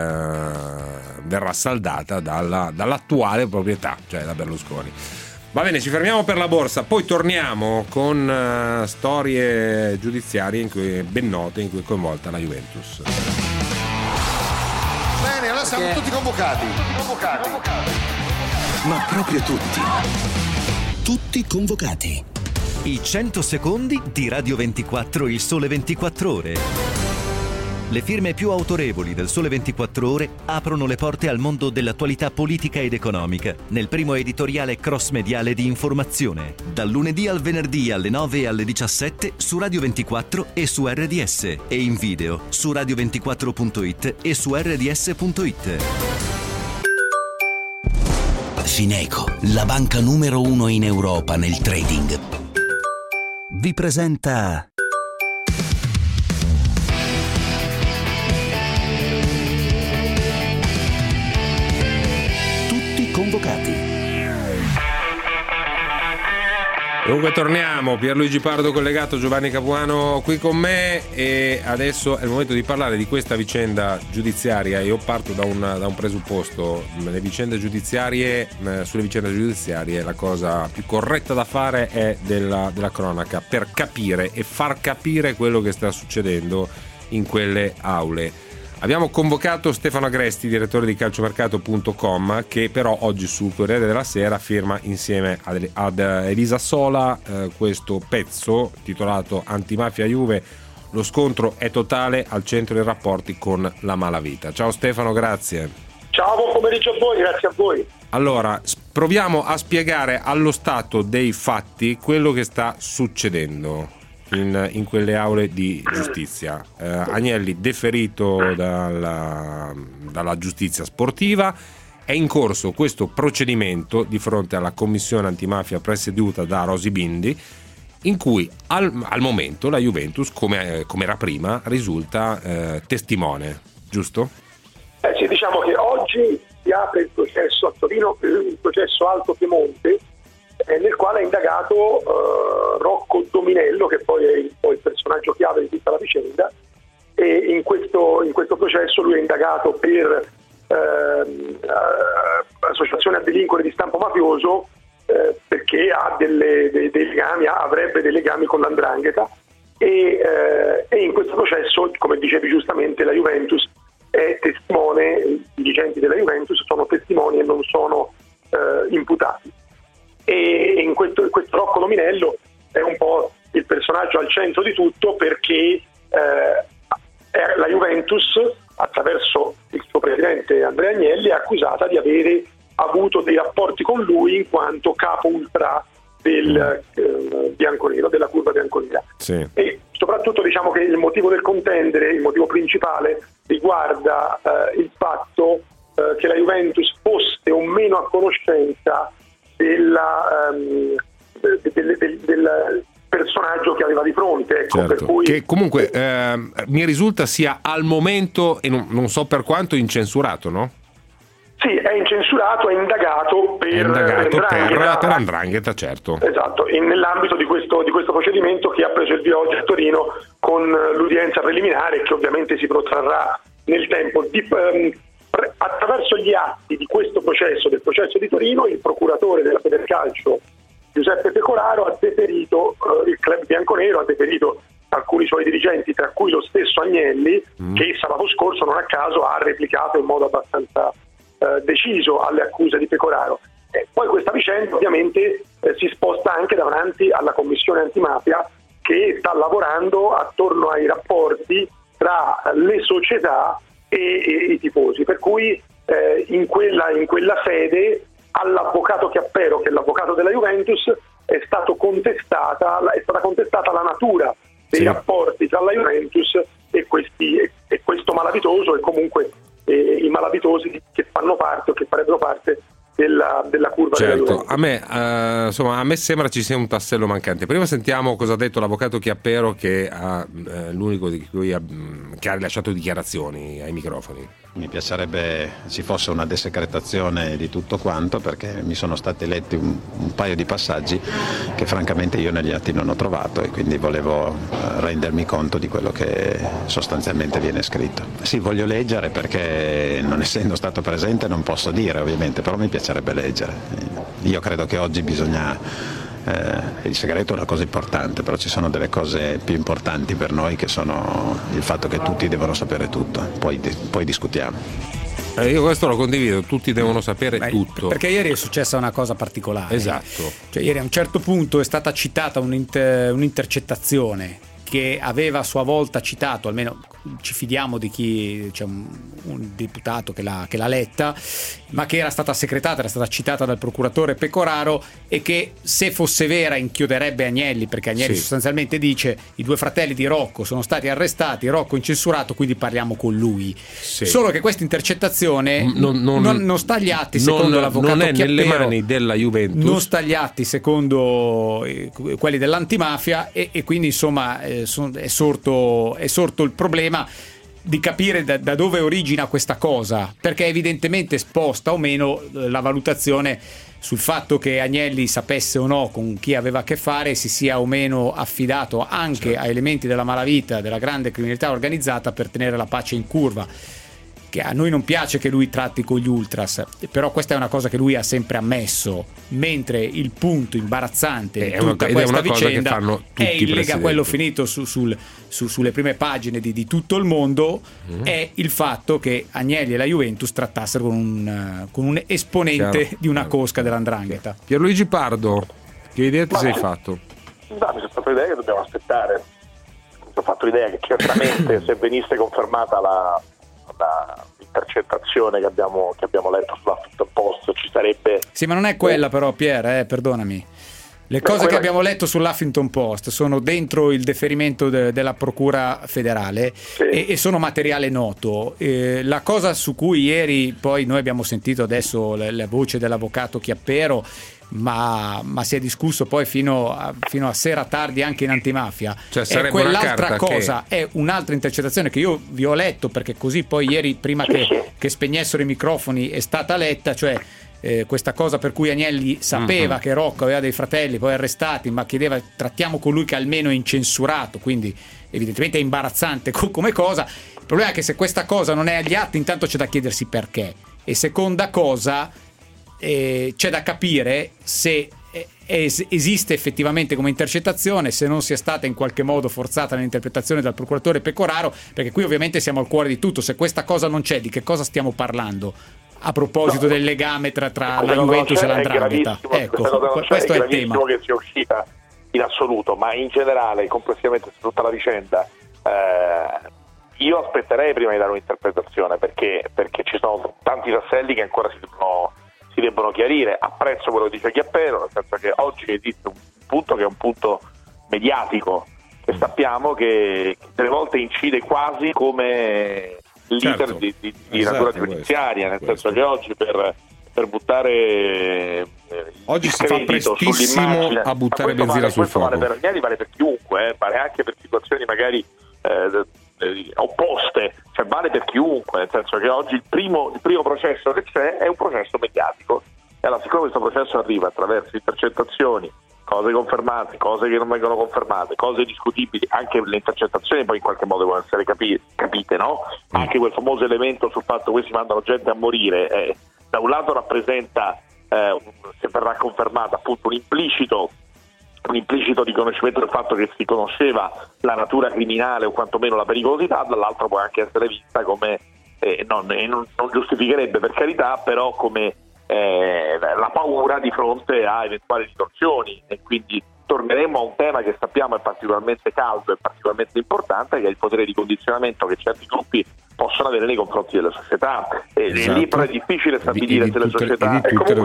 saldata dall'attuale proprietà, cioè da Berlusconi. Va bene, ci fermiamo per la borsa, poi torniamo con storie giudiziarie ben note in cui è coinvolta la Juventus. Bene, allora siamo tutti convocati. Ma proprio tutti. Tutti convocati. I 100 secondi di Radio 24, il Sole 24 Ore. Le firme più autorevoli del Sole 24 Ore aprono le porte al mondo dell'attualità politica ed economica nel primo editoriale cross-mediale di informazione, dal lunedì al venerdì alle 9 e alle 17 su Radio 24 e su RDS, e in video su radio24.it e su rds.it. Fineco, la banca numero 1 in Europa nel trading, vi presenta Tutti convocati. Dunque torniamo, Pierluigi Pardo collegato, Giovanni Capuano qui con me, e adesso è il momento di parlare di questa vicenda giudiziaria. Io parto da un presupposto: sulle vicende giudiziarie la cosa più corretta da fare è della cronaca, per capire e far capire quello che sta succedendo in quelle aule. Abbiamo convocato Stefano Agresti, direttore di calciomercato.com, che però oggi sul Corriere della Sera firma insieme ad Elisa Sola questo pezzo titolato Antimafia Juve, lo scontro è totale, al centro dei rapporti con la malavita. Ciao Stefano, grazie. Ciao, buon pomeriggio a voi, grazie a voi. Allora, proviamo a spiegare allo stato dei fatti quello che sta succedendo. in quelle aule di giustizia. Agnelli deferito dalla giustizia sportiva. È in corso questo procedimento di fronte alla commissione antimafia presieduta da Rosy Bindi, in cui al momento la Juventus, come era prima, risulta testimone, giusto? Sì, diciamo che oggi si apre il processo a Torino, il processo Alto Piemonte, nel quale è indagato Rocco Dominello, che poi è il personaggio chiave di tutta la vicenda, e in questo processo lui è indagato per associazione a delinquere di stampo mafioso, perché ha dei legami, avrebbe dei legami con l''ndrangheta, e in questo processo, come dicevi giustamente, la Juventus è testimone, i dirigenti della Juventus sono testimoni e non sono imputati. E in questo Rocco Dominello è un po' il personaggio al centro di tutto, perché la Juventus, attraverso il suo presidente Andrea Agnelli, è accusata di avere avuto dei rapporti con lui in quanto capo ultra del bianconero, della curva bianconera. Sì. E soprattutto diciamo che il motivo del contendere, il motivo principale, riguarda il fatto che la Juventus fosse o meno a conoscenza del personaggio che aveva di fronte, ecco, Certo. per cui Che comunque mi risulta sia al momento, e non so per quanto, incensurato, no? sì, è incensurato, è indagato per 'ndrangheta, certo. Esatto, e nell'ambito di questo procedimento che ha preso il via oggi a Torino con l'udienza preliminare, che ovviamente si protrarrà nel tempo. Attraverso gli atti di questo processo, del processo di Torino, il procuratore della Federcalcio Giuseppe Pecoraro ha deferito il club bianconero, ha deferito alcuni suoi dirigenti, tra cui lo stesso Agnelli, che sabato scorso non a caso ha replicato in modo abbastanza deciso alle accuse di Pecoraro. Poi questa vicenda ovviamente si sposta anche davanti alla commissione antimafia, che sta lavorando attorno ai rapporti tra le società e i tifosi, per cui in quella sede all'avvocato Chiappero, che è l'avvocato della Juventus, è stata contestata la natura dei rapporti tra la Juventus e questo malavitoso, e comunque i malavitosi che fanno parte o che farebbero parte della curva della Juventus. A me sembra ci sia un tassello mancante. Prima sentiamo cosa ha detto l'avvocato Chiappero, che è l'unico di cui che ha rilasciato dichiarazioni ai microfoni. Mi piacerebbe ci fosse una desecretazione di tutto quanto, perché mi sono stati letti un paio di passaggi che francamente io negli atti non ho trovato, e quindi volevo rendermi conto di quello che sostanzialmente viene scritto. Sì, voglio leggere, perché non essendo stato presente non posso dire ovviamente, però mi piacerebbe leggere. Io credo che oggi il segreto è una cosa importante, però ci sono delle cose più importanti per noi, che sono il fatto che tutti devono sapere tutto, poi discutiamo. Io questo lo condivido, tutti devono sapere tutto. Perché ieri è successa una cosa particolare. Esatto. Cioè, ieri a un certo punto è stata citata un'intercettazione che aveva a sua volta citato, almeno ci fidiamo di chi, c'è un deputato che l'ha letta, ma che era stata secretata, era stata citata dal procuratore Pecoraro, e che, se fosse vera, inchioderebbe Agnelli, perché Agnelli sostanzialmente dice: i due fratelli di Rocco sono stati arrestati, Rocco incensurato, quindi parliamo con lui. Solo che questa intercettazione non sta agli atti, secondo l'avvocato non è Chiappero, nelle mani della Juventus, non sta agli atti secondo quelli dell'antimafia, e quindi insomma è sorto il problema di capire da dove origina questa cosa, perché evidentemente sposta o meno la valutazione sul fatto che Agnelli sapesse o no con chi aveva a che fare, si sia o meno affidato anche a elementi della malavita, della grande criminalità organizzata, per tenere la pace in curva. Che a noi non piace che lui tratti con gli ultras, però questa è una cosa che lui ha sempre ammesso, mentre il punto imbarazzante di tutta questa vicenda è quello finito sulle prime pagine di tutto il mondo, è il fatto che Agnelli e la Juventus trattassero con un esponente di una cosca dell''ndrangheta. Pierluigi Pardo, che idea ti sei fatto? Mi sono fatto l'idea che dobbiamo aspettare. Mi sono fatto l'idea che certamente se venisse confermata la intercettazione che abbiamo letto sull'Huffington Post, ci sarebbe... Sì, ma non è quella però, Pier, perdonami. Le cose che abbiamo letto sull'Huffington Post sono dentro il deferimento della Procura federale e sono materiale noto. La cosa su cui ieri poi noi abbiamo sentito adesso la voce dell'avvocato Chiappero, ma si è discusso poi fino a sera tardi anche in antimafia, cioè, è quell'altra cosa, è un'altra intercettazione che io vi ho letto, perché così poi ieri prima che spegnessero i microfoni è stata letta, cioè questa cosa per cui Agnelli sapeva che Rocco aveva dei fratelli poi arrestati, ma chiedeva trattiamo colui che almeno è incensurato, quindi evidentemente è imbarazzante come cosa. Il problema è che se questa cosa non è agli atti, intanto c'è da chiedersi perché, e seconda cosa c'è da capire se esiste effettivamente come intercettazione, se non sia stata in qualche modo forzata nell'interpretazione dal procuratore Pecoraro, perché qui ovviamente siamo al cuore di tutto. Se questa cosa non c'è, di che cosa stiamo parlando a proposito del legame tra la Juventus e l'Andrangheta? Ecco, questo è il tema. Che sia uscita in assoluto, ma in generale, complessivamente su tutta la vicenda, io aspetterei prima di dare un'interpretazione, perché ci sono tanti tasselli che ancora si debbono chiarire. Apprezzo quello che dice Chiappero, nel senso che oggi esiste un punto che è un punto mediatico, che sappiamo che delle volte incide quasi come l'iter di natura giudiziaria, nel senso che oggi per buttare oggi si fa prestissimo a buttare benzina sul fuoco. Vale per Agnelli, vale per chiunque, vale anche per situazioni magari opposte, cioè vale per chiunque, nel senso che oggi il primo processo che c'è è un processo mediatico, e allora siccome questo processo arriva attraverso intercettazioni, cose confermate, cose che non vengono confermate, cose discutibili, anche le intercettazioni poi in qualche modo devono essere capite, no? Anche quel famoso elemento sul fatto che si mandano gente a morire, da un lato rappresenta, se verrà confermata, appunto un implicito riconoscimento del fatto che si conosceva la natura criminale o quantomeno la pericolosità, dall'altro può anche essere vista come non giustificherebbe, per carità, però come la paura di fronte a eventuali ritorsioni, e quindi torneremo a un tema che sappiamo è particolarmente caldo e particolarmente importante, che è il potere di condizionamento che certi gruppi possono avere nei confronti delle società, e lì però è difficile stabilire se le società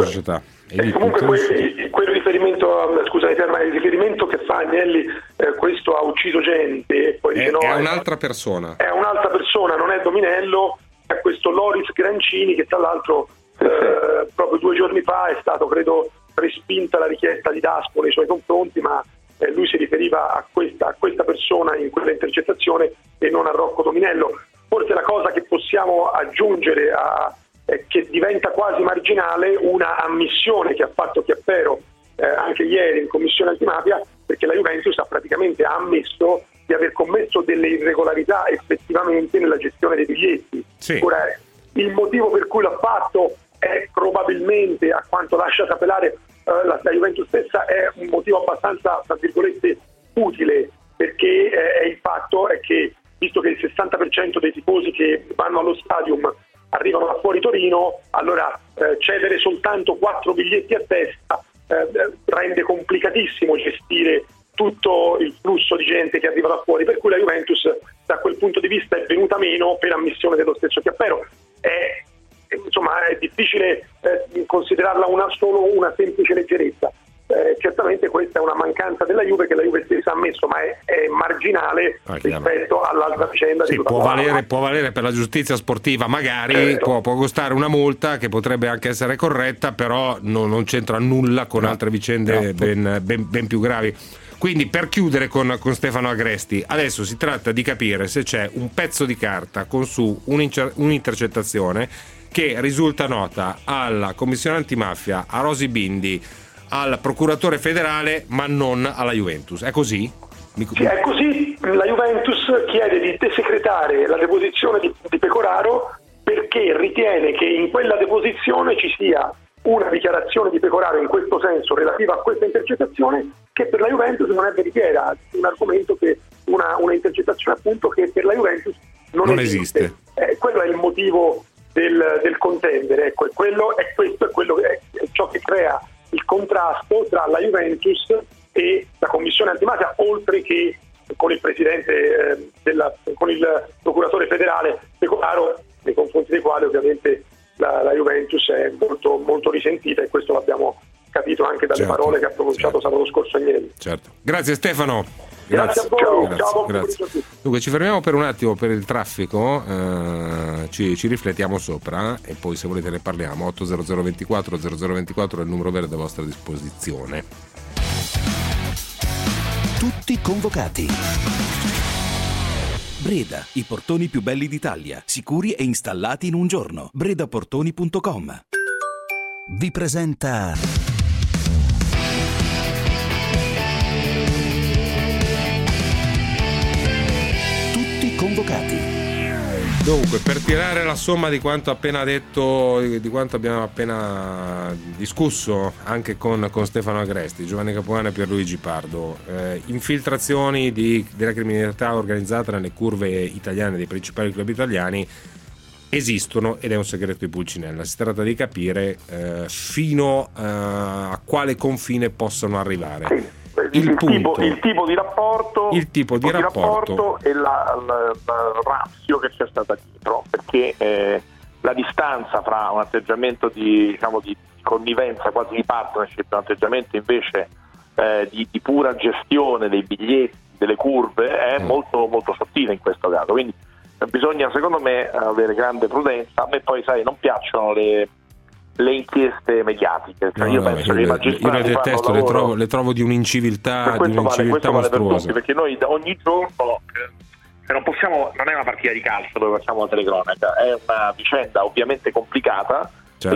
e comunque quel riferimento, scusate, il riferimento che fa Agnelli, questo ha ucciso gente, e poi dice, no, è un'altra persona, non è Dominello, è questo Loris Grancini, che tra l'altro proprio 2 giorni fa è stato, credo, respinta la richiesta di Daspo nei suoi confronti, ma lui si riferiva a questa persona in quella intercettazione e non a Rocco Dominello. Forse la cosa che possiamo aggiungere che diventa quasi marginale, una ammissione che ha fatto Chiappero anche ieri in commissione antimafia, perché la Juventus ha praticamente ammesso di aver commesso delle irregolarità effettivamente nella gestione dei biglietti. Sì. Ora, il motivo per cui l'ha fatto è probabilmente, a quanto lascia sapere la Juventus stessa, è un motivo abbastanza, tra virgolette, utile, perché il fatto è che, visto che il 60% dei tifosi che vanno allo stadium arrivano da fuori Torino, allora cedere soltanto 4 biglietti a testa rende complicatissimo gestire tutto il flusso di gente che arriva da fuori, per cui la Juventus da quel punto di vista è venuta meno per ammissione dello stesso Chiappero. Insomma, è difficile considerarla solo una semplice leggerezza. Certamente questa è una mancanza della Juve, che la Juve stessa ha ammesso, ma è marginale rispetto all'altra vicenda. Sì, può valere per la giustizia sportiva, magari può costare una multa che potrebbe anche essere corretta, però non c'entra nulla con altre vicende ben più gravi. Quindi, per chiudere con Stefano Agresti, adesso si tratta di capire se c'è un pezzo di carta con su un'intercettazione che risulta nota alla Commissione Antimafia, a Rosy Bindi, al procuratore federale, ma non alla Juventus. È così? Sì, è così. La Juventus chiede di desecretare la deposizione di Pecoraro, perché ritiene che in quella deposizione ci sia una dichiarazione di Pecoraro in questo senso relativa a questa intercettazione, che per la Juventus non è veritiera, un argomento che una intercettazione appunto che per la Juventus non esiste. Quello è il motivo del contendere, ecco, questo è quello che è ciò che crea il contrasto tra la Juventus e la Commissione Antimafia, oltre che con il presidente con il procuratore federale Pecoraro, nei confronti dei quali ovviamente la Juventus è molto, molto risentita, e questo l'abbiamo capito anche dalle parole che ha pronunciato sabato scorso ieri. Certo. Grazie Stefano. Grazie a voi. Ciao. Grazie. Dunque ci fermiamo per un attimo per il traffico, ci riflettiamo sopra e poi se volete ne parliamo. 80024 0024 è il numero verde a vostra disposizione. Tutti convocati. Breda, i portoni più belli d'Italia, sicuri e installati in un giorno. bredaportoni.com vi presenta Tutti convocati. Dunque, per tirare la somma di quanto appena detto, di quanto abbiamo appena discusso anche con Stefano Agresti, Giovanni Capuano e Pierluigi Pardo, infiltrazioni della criminalità organizzata nelle curve italiane dei principali club italiani esistono ed è un segreto di Pulcinella. Si tratta di capire fino a quale confine possono arrivare. Sì. Il tipo di rapporto e la ratio che c'è stata dietro, perché la distanza fra un atteggiamento di connivenza, quasi di partnership, e un atteggiamento invece di pura gestione dei biglietti, delle curve, è molto molto sottile in questo caso, quindi bisogna secondo me avere grande prudenza. A me poi non piacciono le inchieste mediatiche, io penso che i magistrati io le detesto, le trovo di un'inciviltà mostruosa, perché noi ogni giorno non è una partita di calcio dove facciamo la telecronaca, è una vicenda ovviamente complicata,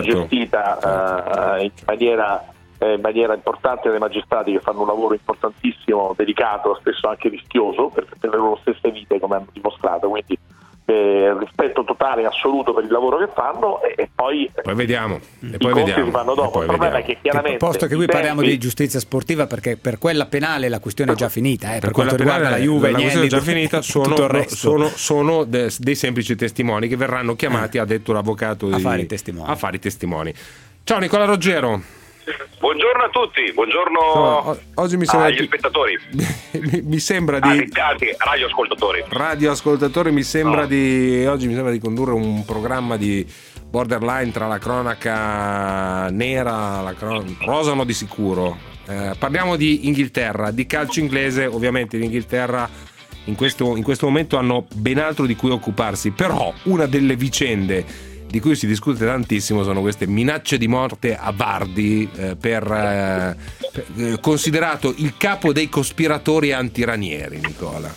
gestita in maniera importante dai magistrati, che fanno un lavoro importantissimo, delicato, spesso anche rischioso per le loro stesse vite, come hanno dimostrato, quindi rispetto totale e assoluto per il lavoro che fanno, e poi vediamo, si fanno dopo. Il problema è che chiaramente, posto che qui parliamo di giustizia sportiva, perché per quella penale la questione è già finita, per quanto riguarda la Juve, la questione è già finita, sono dei semplici testimoni che verranno chiamati, ha detto l'avvocato, a fare i testimoni. Ciao Nicola Roggero. Buongiorno a tutti, buongiorno oggi mi sembra agli spettatori. mi sembra di radioascoltatori, mi sembra di condurre un programma di borderline tra la cronaca nera, rosa no di sicuro. Parliamo di Inghilterra, di calcio inglese. Ovviamente l'Inghilterra in questo momento hanno ben altro di cui occuparsi, però una delle vicende di cui si discute tantissimo sono queste minacce di morte a Vardy, considerato il capo dei cospiratori antiranieri. Nicola,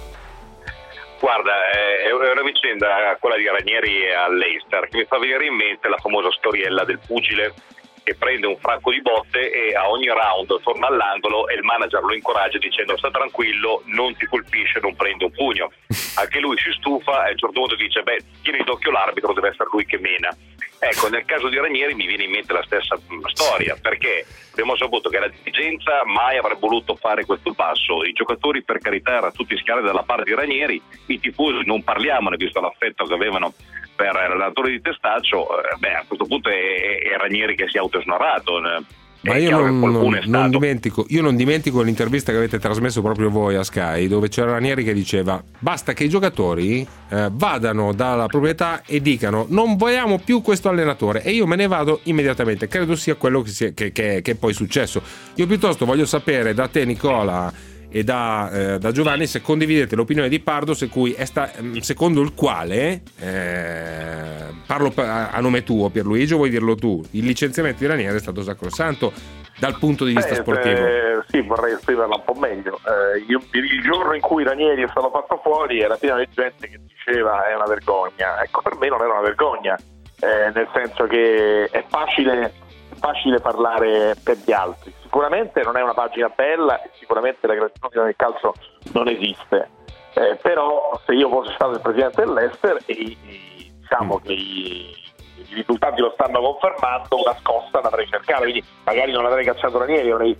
guarda, è una vicenda, quella di Ranieri a Leicester, che mi fa venire in mente la famosa storiella del pugile che prende un fracco di botte e a ogni round torna all'angolo e il manager lo incoraggia dicendo: sta tranquillo, non ti colpisce, non prende un pugno. Anche lui si stufa e a un certo punto dice: tieni d'occhio l'arbitro, deve essere lui che mena. Ecco, nel caso di Ranieri mi viene in mente la stessa storia, perché abbiamo saputo che la dirigenza mai avrebbe voluto fare questo passo. I giocatori, per carità, erano tutti schierati dalla parte di Ranieri, i tifosi non parliamone, visto l'affetto che avevano per l'allenatore di Testaccio. A questo punto è Ranieri che si è autosnorato. Ma io non dimentico l'intervista che avete trasmesso proprio voi a Sky, dove c'era Ranieri che diceva: basta che i giocatori vadano dalla proprietà e dicano non vogliamo più questo allenatore e io me ne vado immediatamente. Credo sia quello che è poi successo. Io piuttosto voglio sapere da te, Nicola, e da Giovanni, se condividete l'opinione di Pardo, secondo il quale parlo a nome tuo, Pierluigi, o vuoi dirlo tu? Il licenziamento di Ranieri è stato sacrosanto dal punto di vista sportivo. Sì, vorrei esprimerla un po' meglio. Il giorno in cui Ranieri è stato fatto fuori era pieno di gente che diceva è una vergogna. Ecco, per me non era una vergogna, nel senso che è facile parlare per gli altri. Sicuramente non è una pagina bella e sicuramente la gratitudine nel calcio non esiste, però se io fossi stato il presidente dell'Ester e diciamo che i risultati lo stanno confermando, una scossa l'avrei cercata, quindi magari non avrei cacciato Ranieri, avrei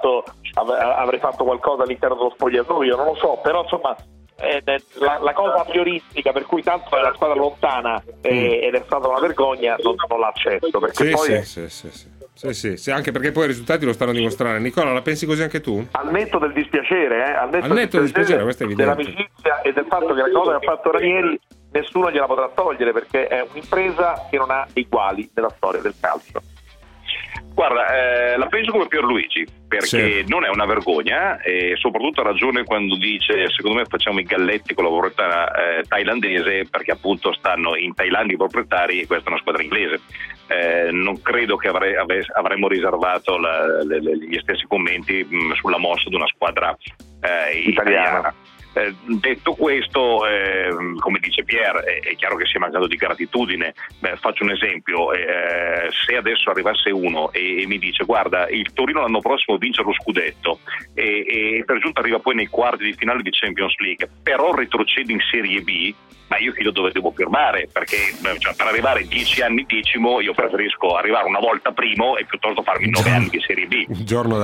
fatto qualcosa all'interno dello spogliatoio, non lo so, però insomma la cosa prioristica per cui tanto è una squadra lontana ed è stata una vergogna, non l'accetto, perché sì, anche perché poi i risultati lo stanno a dimostrare. Nicola, la pensi così anche tu? Al netto del dispiacere, al netto del dispiacere, questo è evidente, dell'amicizia e del fatto che la cosa che ha fatto Ranieri nessuno gliela potrà togliere, perché è un'impresa che non ha uguali nella storia del calcio. Guarda, la penso come Pierluigi, perché non è una vergogna, e soprattutto ha ragione quando dice secondo me facciamo i galletti con la proprietà thailandese, perché appunto stanno in Thailandia i proprietari e questa è una squadra inglese. Non credo che avremmo riservato gli stessi commenti sulla mossa di una squadra italiana. Detto questo, come dice Pier, è chiaro che sia mancato di gratitudine. Faccio un esempio: se adesso arrivasse uno e mi dice guarda, il Torino l'anno prossimo vince lo scudetto e per giunta arriva poi nei quarti di finale di Champions League, però retrocede in Serie B, ma io chiedo dove devo firmare, perché per arrivare 10 anni decimo io preferisco arrivare una volta primo e piuttosto farmi 9 anni di Serie B. Un giorno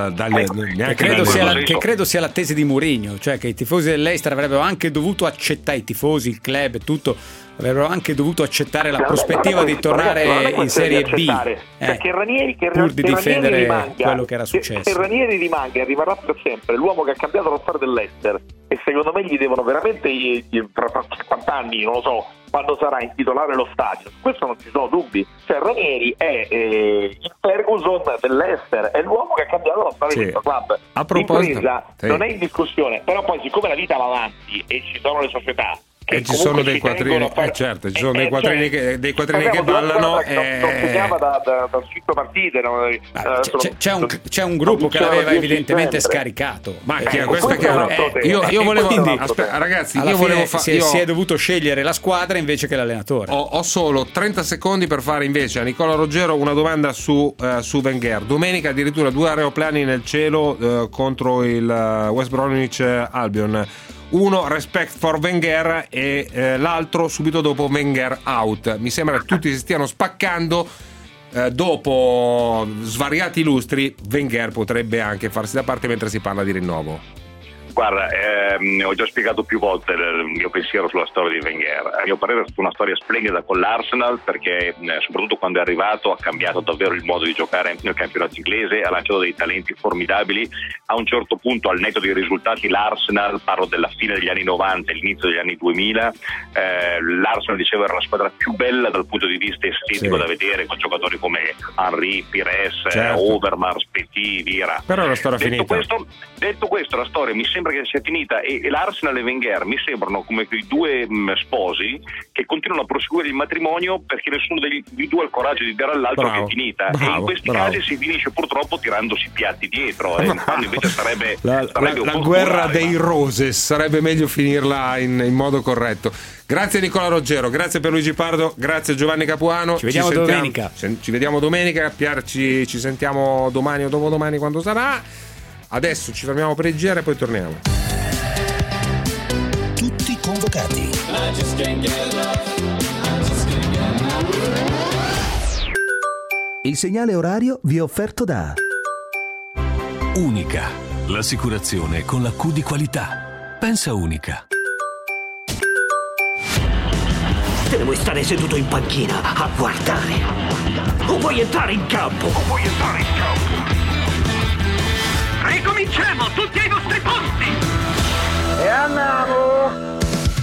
che credo sia la tesi di Mourinho, cioè che i tifosi dell'Leicester avrebbero anche dovuto accettare, i tifosi, il club e tutto, avrebbero anche dovuto accettare la prospettiva di tornare in Serie B, che Ranieri, pur di difendere quello che era successo. Che Ranieri rimanga e rimarrà per sempre l'uomo che ha cambiato la storia dell'Leicester, e secondo me gli devono veramente tra 50 anni, non lo so quando sarà, intitolare lo stadio. Su questo non ci sono dubbi, cioè Ranieri è il Ferguson dell'Leicester, è l'uomo che ha cambiato la storia di questo club. A proposito, non è in discussione, però poi siccome la vita va avanti e ci sono le società e ci sono dei quattrini, certo, ci sono dei quattrini che ballano. Non segnava da 5 partite. C'è un gruppo che l'aveva evidentemente scaricato. Ma questo è chiaro. Io volevo, ragazzi, si è dovuto scegliere la squadra invece che l'allenatore. Ho solo 30 secondi per fare invece a Nicola Ruggero una domanda su Wenger. Domenica addirittura 2 aeroplani nel cielo contro il West Bromwich Albion. Uno respect for Wenger e l'altro subito dopo Wenger out. Mi sembra che tutti si stiano spaccando. Dopo svariati lustri Wenger potrebbe anche farsi da parte mentre si parla di rinnovo. Guarda, ho già spiegato più volte il mio pensiero sulla storia di Wenger. A mio parere è stata una storia splendida con l'Arsenal, perché soprattutto quando è arrivato ha cambiato davvero il modo di giocare nel campionato inglese, ha lanciato dei talenti formidabili. A un certo punto, al netto dei risultati, l'Arsenal, parlo della fine degli anni 90 e l'inizio degli anni 2000, l'Arsenal, dicevo, era la squadra più bella dal punto di vista estetico da vedere, con giocatori come Henry, Pires, Overmars, Petit, Vieira. Però la storia finita. Detto questo, la storia mi sembra che sia finita, e l'Arsenal e Wenger mi sembrano come quei due sposi che continuano a proseguire il matrimonio perché nessuno dei due ha il coraggio di dire all'altro che è finita, e in questi casi si finisce purtroppo tirandosi piatti dietro, quando invece sarebbe la guerra dei roses, sarebbe meglio finirla in modo corretto. Grazie Nicola Ruggero, grazie per Luigi Pardo, grazie Giovanni Capuano. Ci vediamo domenica. Ci vediamo domenica, Pier, ci sentiamo domani o dopodomani quando sarà. Adesso ci fermiamo per il GR e poi torniamo. Tutti convocati. Il segnale orario vi è offerto da Unica, l'assicurazione con la Q di qualità. Pensa Unica. Te ne vuoi stare seduto in panchina a guardare? O vuoi entrare in campo? Ricominciamo, tutti ai vostri posti! E andiamo!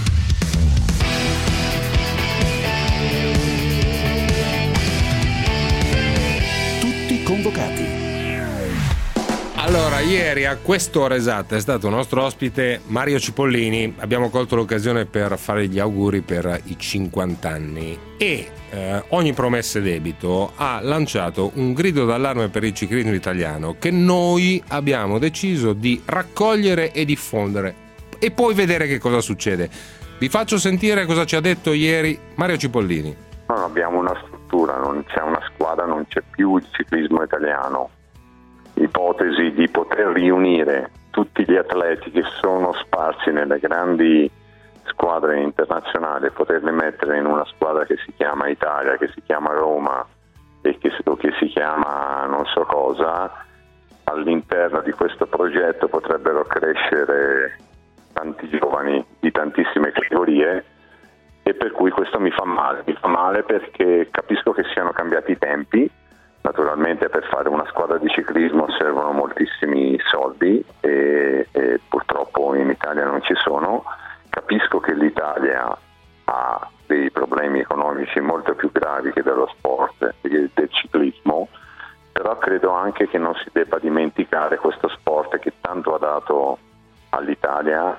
Tutti convocati. Allora, ieri a quest'ora esatta è stato nostro ospite Mario Cipollini. Abbiamo colto l'occasione per fare gli auguri per i 50 anni e ogni promessa è debito ha lanciato un grido d'allarme per il ciclismo italiano che noi abbiamo deciso di raccogliere e diffondere e poi vedere che cosa succede. Vi faccio sentire cosa ci ha detto ieri Mario Cipollini. Non abbiamo una struttura, non c'è una squadra, non c'è più il ciclismo italiano. Ipotesi di poter riunire tutti gli atleti che sono sparsi nelle grandi squadre internazionali e poterli mettere in una squadra che si chiama Italia, che si chiama Roma e che si chiama non so cosa, all'interno di questo progetto potrebbero crescere tanti giovani di tantissime categorie, e per cui questo mi fa male perché capisco che siano cambiati i tempi. Naturalmente per fare una squadra di ciclismo servono moltissimi soldi e purtroppo in Italia non ci sono. Capisco che l'Italia ha dei problemi economici molto più gravi che dello sport e del ciclismo, però credo anche che non si debba dimenticare questo sport che tanto ha dato all'Italia.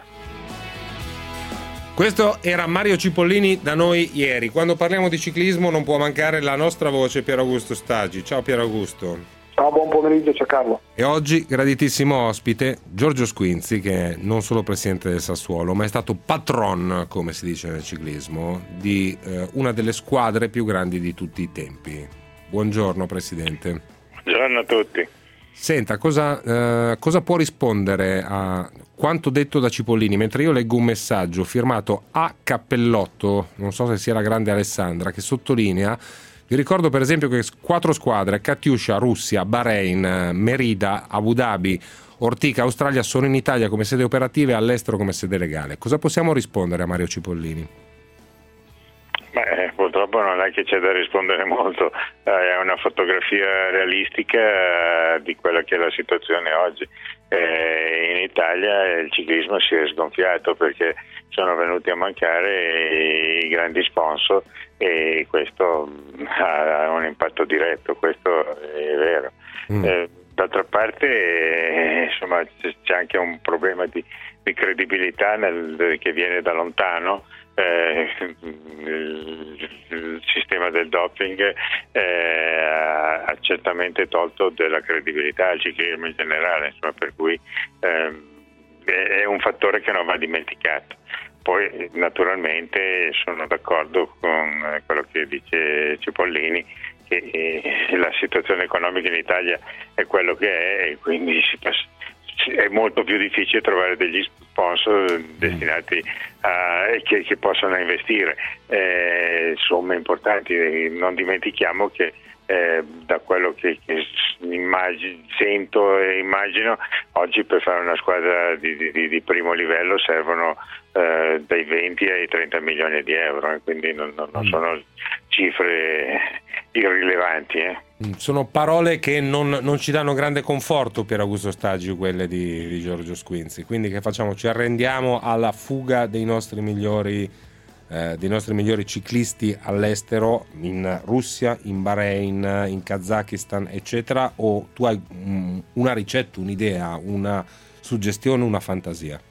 Questo era Mario Cipollini da noi ieri. Quando parliamo di ciclismo non può mancare la nostra voce, Pier Augusto Stagi. Ciao Pier Augusto. Ciao, buon pomeriggio, ciao Carlo. E oggi graditissimo ospite Giorgio Squinzi, che è non solo presidente del Sassuolo, ma è stato patron, come si dice nel ciclismo, di una delle squadre più grandi di tutti i tempi. Buongiorno Presidente. Buongiorno a tutti. Senta, cosa può rispondere a quanto detto da Cipollini? Mentre io leggo un messaggio firmato a Cappellotto, non so se sia la grande Alessandra, che sottolinea: vi ricordo per esempio che 4 squadre, Katyusha, Russia, Bahrain, Merida, Abu Dhabi, Ortica, Australia, sono in Italia come sede operativa e all'estero come sede legale. Cosa possiamo rispondere a Mario Cipollini? Purtroppo non è che c'è da rispondere molto, è una fotografia realistica di quella che è la situazione oggi. In Italia il ciclismo si è sgonfiato perché sono venuti a mancare i grandi sponsor e questo ha un impatto diretto, questo è vero. D'altra parte insomma, c'è anche un problema di credibilità che viene da lontano. Il sistema del doping ha certamente tolto della credibilità al ciclismo in generale, insomma, per cui è un fattore che non va dimenticato. Poi naturalmente sono d'accordo con quello che dice Cipollini, che la situazione economica in Italia è quello che è e quindi è molto più difficile trovare degli sponsor destinati che possono investire somme importanti. Non dimentichiamo che da quello che sento e immagino, oggi per fare una squadra di primo livello servono dai 20 ai 30 milioni di euro, quindi non sono cifre irrilevanti. Sono parole che non ci danno grande conforto per Augusto Stagi, quelle di Giorgio Squinzi. Quindi che facciamo? Ci arrendiamo alla fuga dei nostri migliori ciclisti all'estero, in Russia, in Bahrain, in Kazakistan, eccetera? O tu hai una ricetta, un'idea, una suggestione, una fantasia?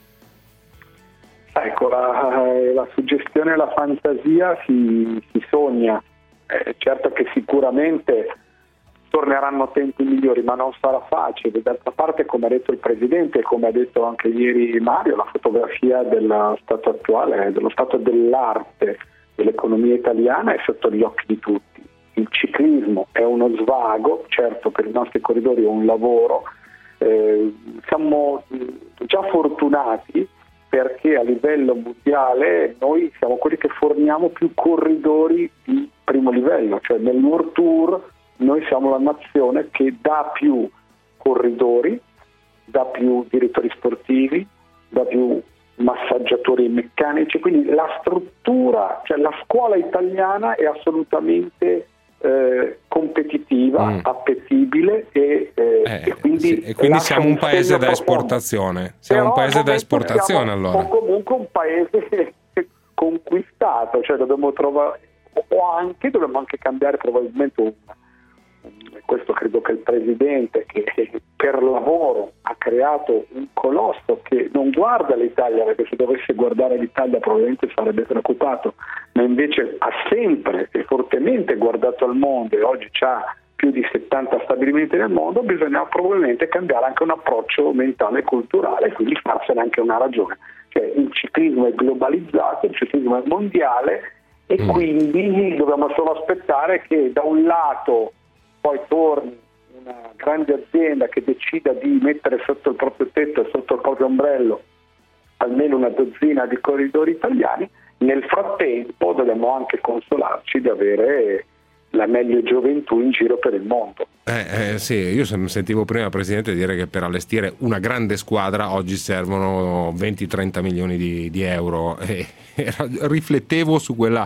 Ecco, la suggestione e la fantasia si sogna. Certo che sicuramente torneranno tempi migliori, ma non sarà facile. D'altra parte, come ha detto il Presidente e come ha detto anche ieri Mario, la fotografia dello stato attuale, dello stato dell'arte dell'economia italiana è sotto gli occhi di tutti. Il ciclismo è uno svago, certo per i nostri corridori è un lavoro. Siamo già fortunati perché a livello mondiale noi siamo quelli che forniamo più corridori di primo livello, cioè nel World Tour noi siamo la nazione che dà più corridori, dà più direttori sportivi, dà più massaggiatori meccanici, quindi la struttura, cioè la scuola italiana è assolutamente competitiva, appetibile e quindi siamo un paese da esportazione. Siamo un paese da esportazione allora. O comunque un paese conquistato, cioè dobbiamo anche cambiare probabilmente questo credo che il Presidente, che per lavoro ha creato un colosso che non guarda l'Italia, perché se dovesse guardare l'Italia probabilmente sarebbe preoccupato, ma invece ha sempre e fortemente guardato al mondo e oggi c'ha più di 70 stabilimenti nel mondo. Bisogna probabilmente cambiare anche un approccio mentale e culturale e quindi farsene anche una ragione. Cioè, il ciclismo è globalizzato, il ciclismo è mondiale e quindi dobbiamo solo aspettare che da un lato poi torni una grande azienda che decida di mettere sotto il proprio tetto e sotto il proprio ombrello almeno una dozzina di corridori italiani. Nel frattempo dobbiamo anche consolarci di avere la meglio gioventù in giro per il mondo. Sì, io sentivo prima il Presidente dire che per allestire una grande squadra oggi servono 20-30 milioni di euro e riflettevo su quella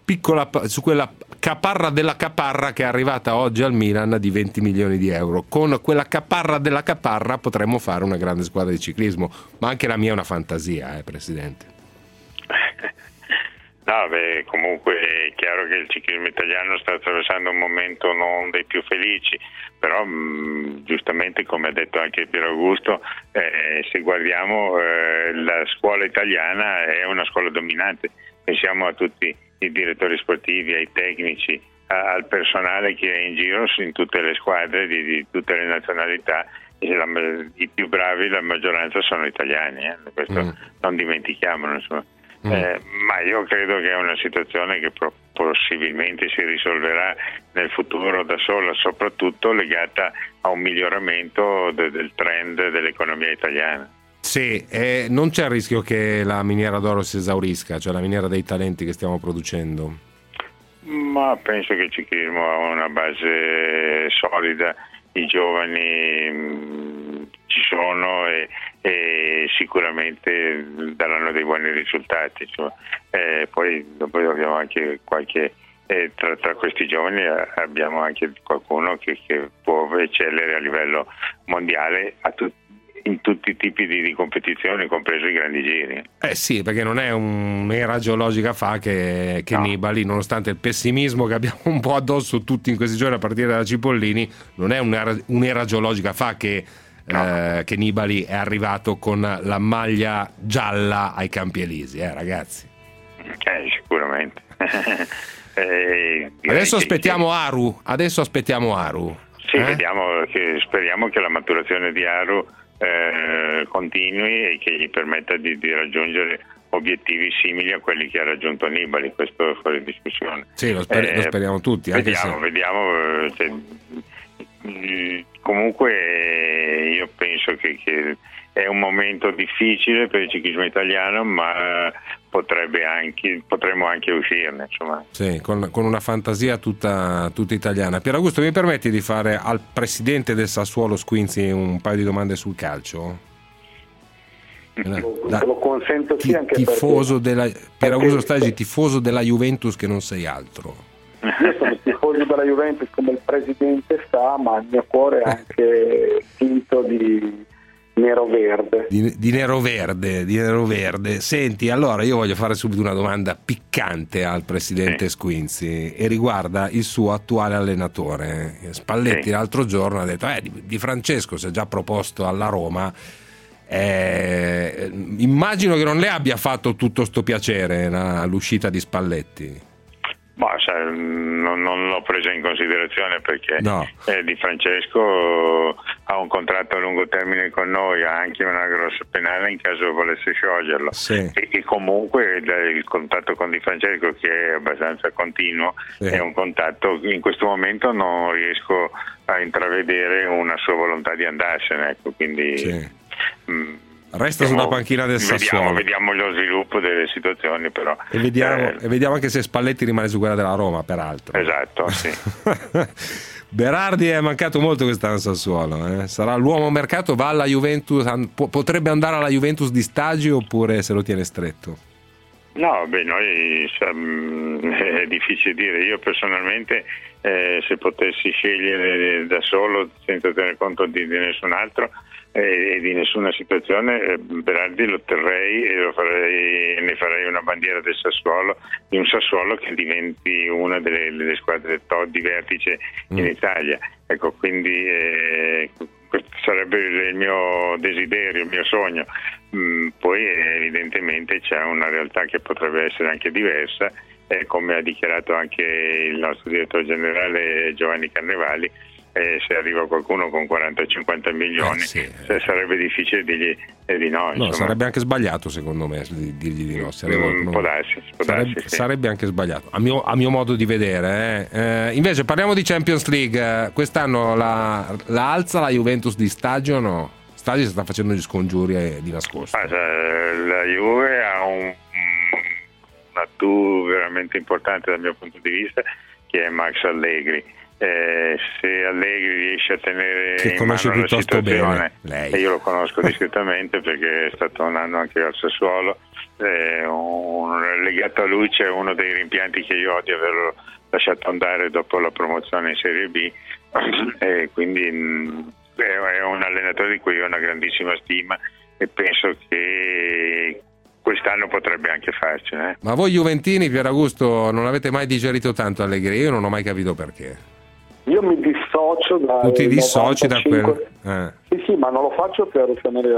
caparra della caparra che è arrivata oggi al Milan di 20 milioni di euro. Con quella caparra della caparra potremmo fare una grande squadra di ciclismo, ma anche la mia è una fantasia, Presidente. No, comunque è chiaro che il ciclismo italiano sta attraversando un momento non dei più felici, però giustamente, come ha detto anche Pier Augusto, se guardiamo la scuola italiana è una scuola dominante. Pensiamo a tutti i direttori sportivi, ai tecnici, al personale che è in giro in tutte le squadre di tutte le nazionalità. I più bravi, la maggioranza sono italiani, questo non dimentichiamolo, insomma. Ma io credo che è una situazione che possibilmente si risolverà nel futuro da sola, soprattutto legata a un miglioramento del trend dell'economia italiana. Sì, non c'è il rischio che la miniera d'oro si esaurisca, cioè la miniera dei talenti che stiamo producendo? Ma penso che il ciclismo ha una base solida, i giovani ci sono e sicuramente daranno dei buoni risultati, insomma. Poi abbiamo anche qualche tra questi giovani abbiamo anche qualcuno che può eccellere a livello mondiale in tutti i tipi di competizioni, compreso i grandi giri. Sì, perché non è un'era geologica fa che no. Nibali, nonostante il pessimismo che abbiamo un po' addosso tutti in questi giorni a partire da Cipollini, non è un'era geologica fa che Nibali è arrivato con la maglia gialla ai Campi Elisi, ragazzi. Sicuramente. Adesso aspettiamo Aru. Sì, speriamo che la maturazione di Aru continui e che gli permetta di raggiungere obiettivi simili a quelli che ha raggiunto Nibali. Questo è fuori discussione. Sì, lo speriamo tutti. Vediamo. Comunque io penso che è un momento difficile per il ciclismo italiano, ma potremmo anche uscirne, insomma. Sì, con una fantasia tutta italiana. Pier Augusto, mi permetti di fare al presidente del Sassuolo Squinzi un paio di domande sul calcio? Lo consento, sì, anche tifoso Pier Augusto Stagi, tifoso della Juventus che non sei altro. Io sono tifoso della Juventus come il presidente sa, ma il mio cuore è anche tinto di nero-verde. Di nero-verde. Senti, allora io voglio fare subito una domanda piccante al presidente Squinzi e riguarda il suo attuale allenatore. Spalletti l'altro giorno ha detto Di Francesco si è già proposto alla Roma. Immagino che non le abbia fatto tutto sto piacere l'uscita di Spalletti. Non l'ho presa in considerazione perché Di Francesco ha un contratto a lungo termine con noi, ha anche una grossa penale in caso volesse scioglierlo. Sì. E comunque il contatto con Di Francesco, che è abbastanza continuo, è un contatto. In questo momento non riesco a intravedere una sua volontà di andarsene, ecco, quindi resta sulla panchina del Sassuolo. Vediamo lo sviluppo delle situazioni, però. E vediamo anche se Spalletti rimane su quella della Roma, peraltro. Esatto, sì. Berardi è mancato molto quest'anno al Sassuolo. Sarà l'uomo mercato, va alla Juventus, potrebbe andare alla Juventus di Stagi oppure se lo tiene stretto? No, noi è difficile dire. Io personalmente se potessi scegliere da solo senza tener conto di nessun altro e di nessuna situazione, Berardi lo terrei e ne farei una bandiera del Sassuolo, di un Sassuolo che diventi una delle squadre top di vertice in Italia. Ecco, quindi questo sarebbe il mio desiderio, il mio sogno. Poi evidentemente c'è una realtà che potrebbe essere anche diversa, come ha dichiarato anche il nostro direttore generale Giovanni Carnevali. Se arriva qualcuno con 40-50 milioni sarebbe difficile dirgli di no. No, sarebbe anche sbagliato secondo me dirgli di no. Può darsi, sarebbe anche sbagliato a mio modo di vedere. Invece parliamo di Champions League. Quest'anno la alza la Juventus di Stagi o no? Stagi sta facendo gli scongiuri di nascosto. La Juve ha un attù veramente importante dal mio punto di vista, che è Max Allegri. Se Allegri riesce a tenere in mano la situazione, e io lo conosco discretamente perché è stato un anno anche al Sassuolo, legato a lui c'è uno dei rimpianti che io ho di averlo lasciato andare dopo la promozione in Serie B, e quindi è un allenatore di cui ho una grandissima stima e penso che quest'anno potrebbe anche farci. Ma voi juventini, Pieraugusto, non avete mai digerito tanto Allegri? Io non ho mai capito perché. Io mi dissocio da. Tu ti dissoci da quel. Sì, ma non lo faccio per tenere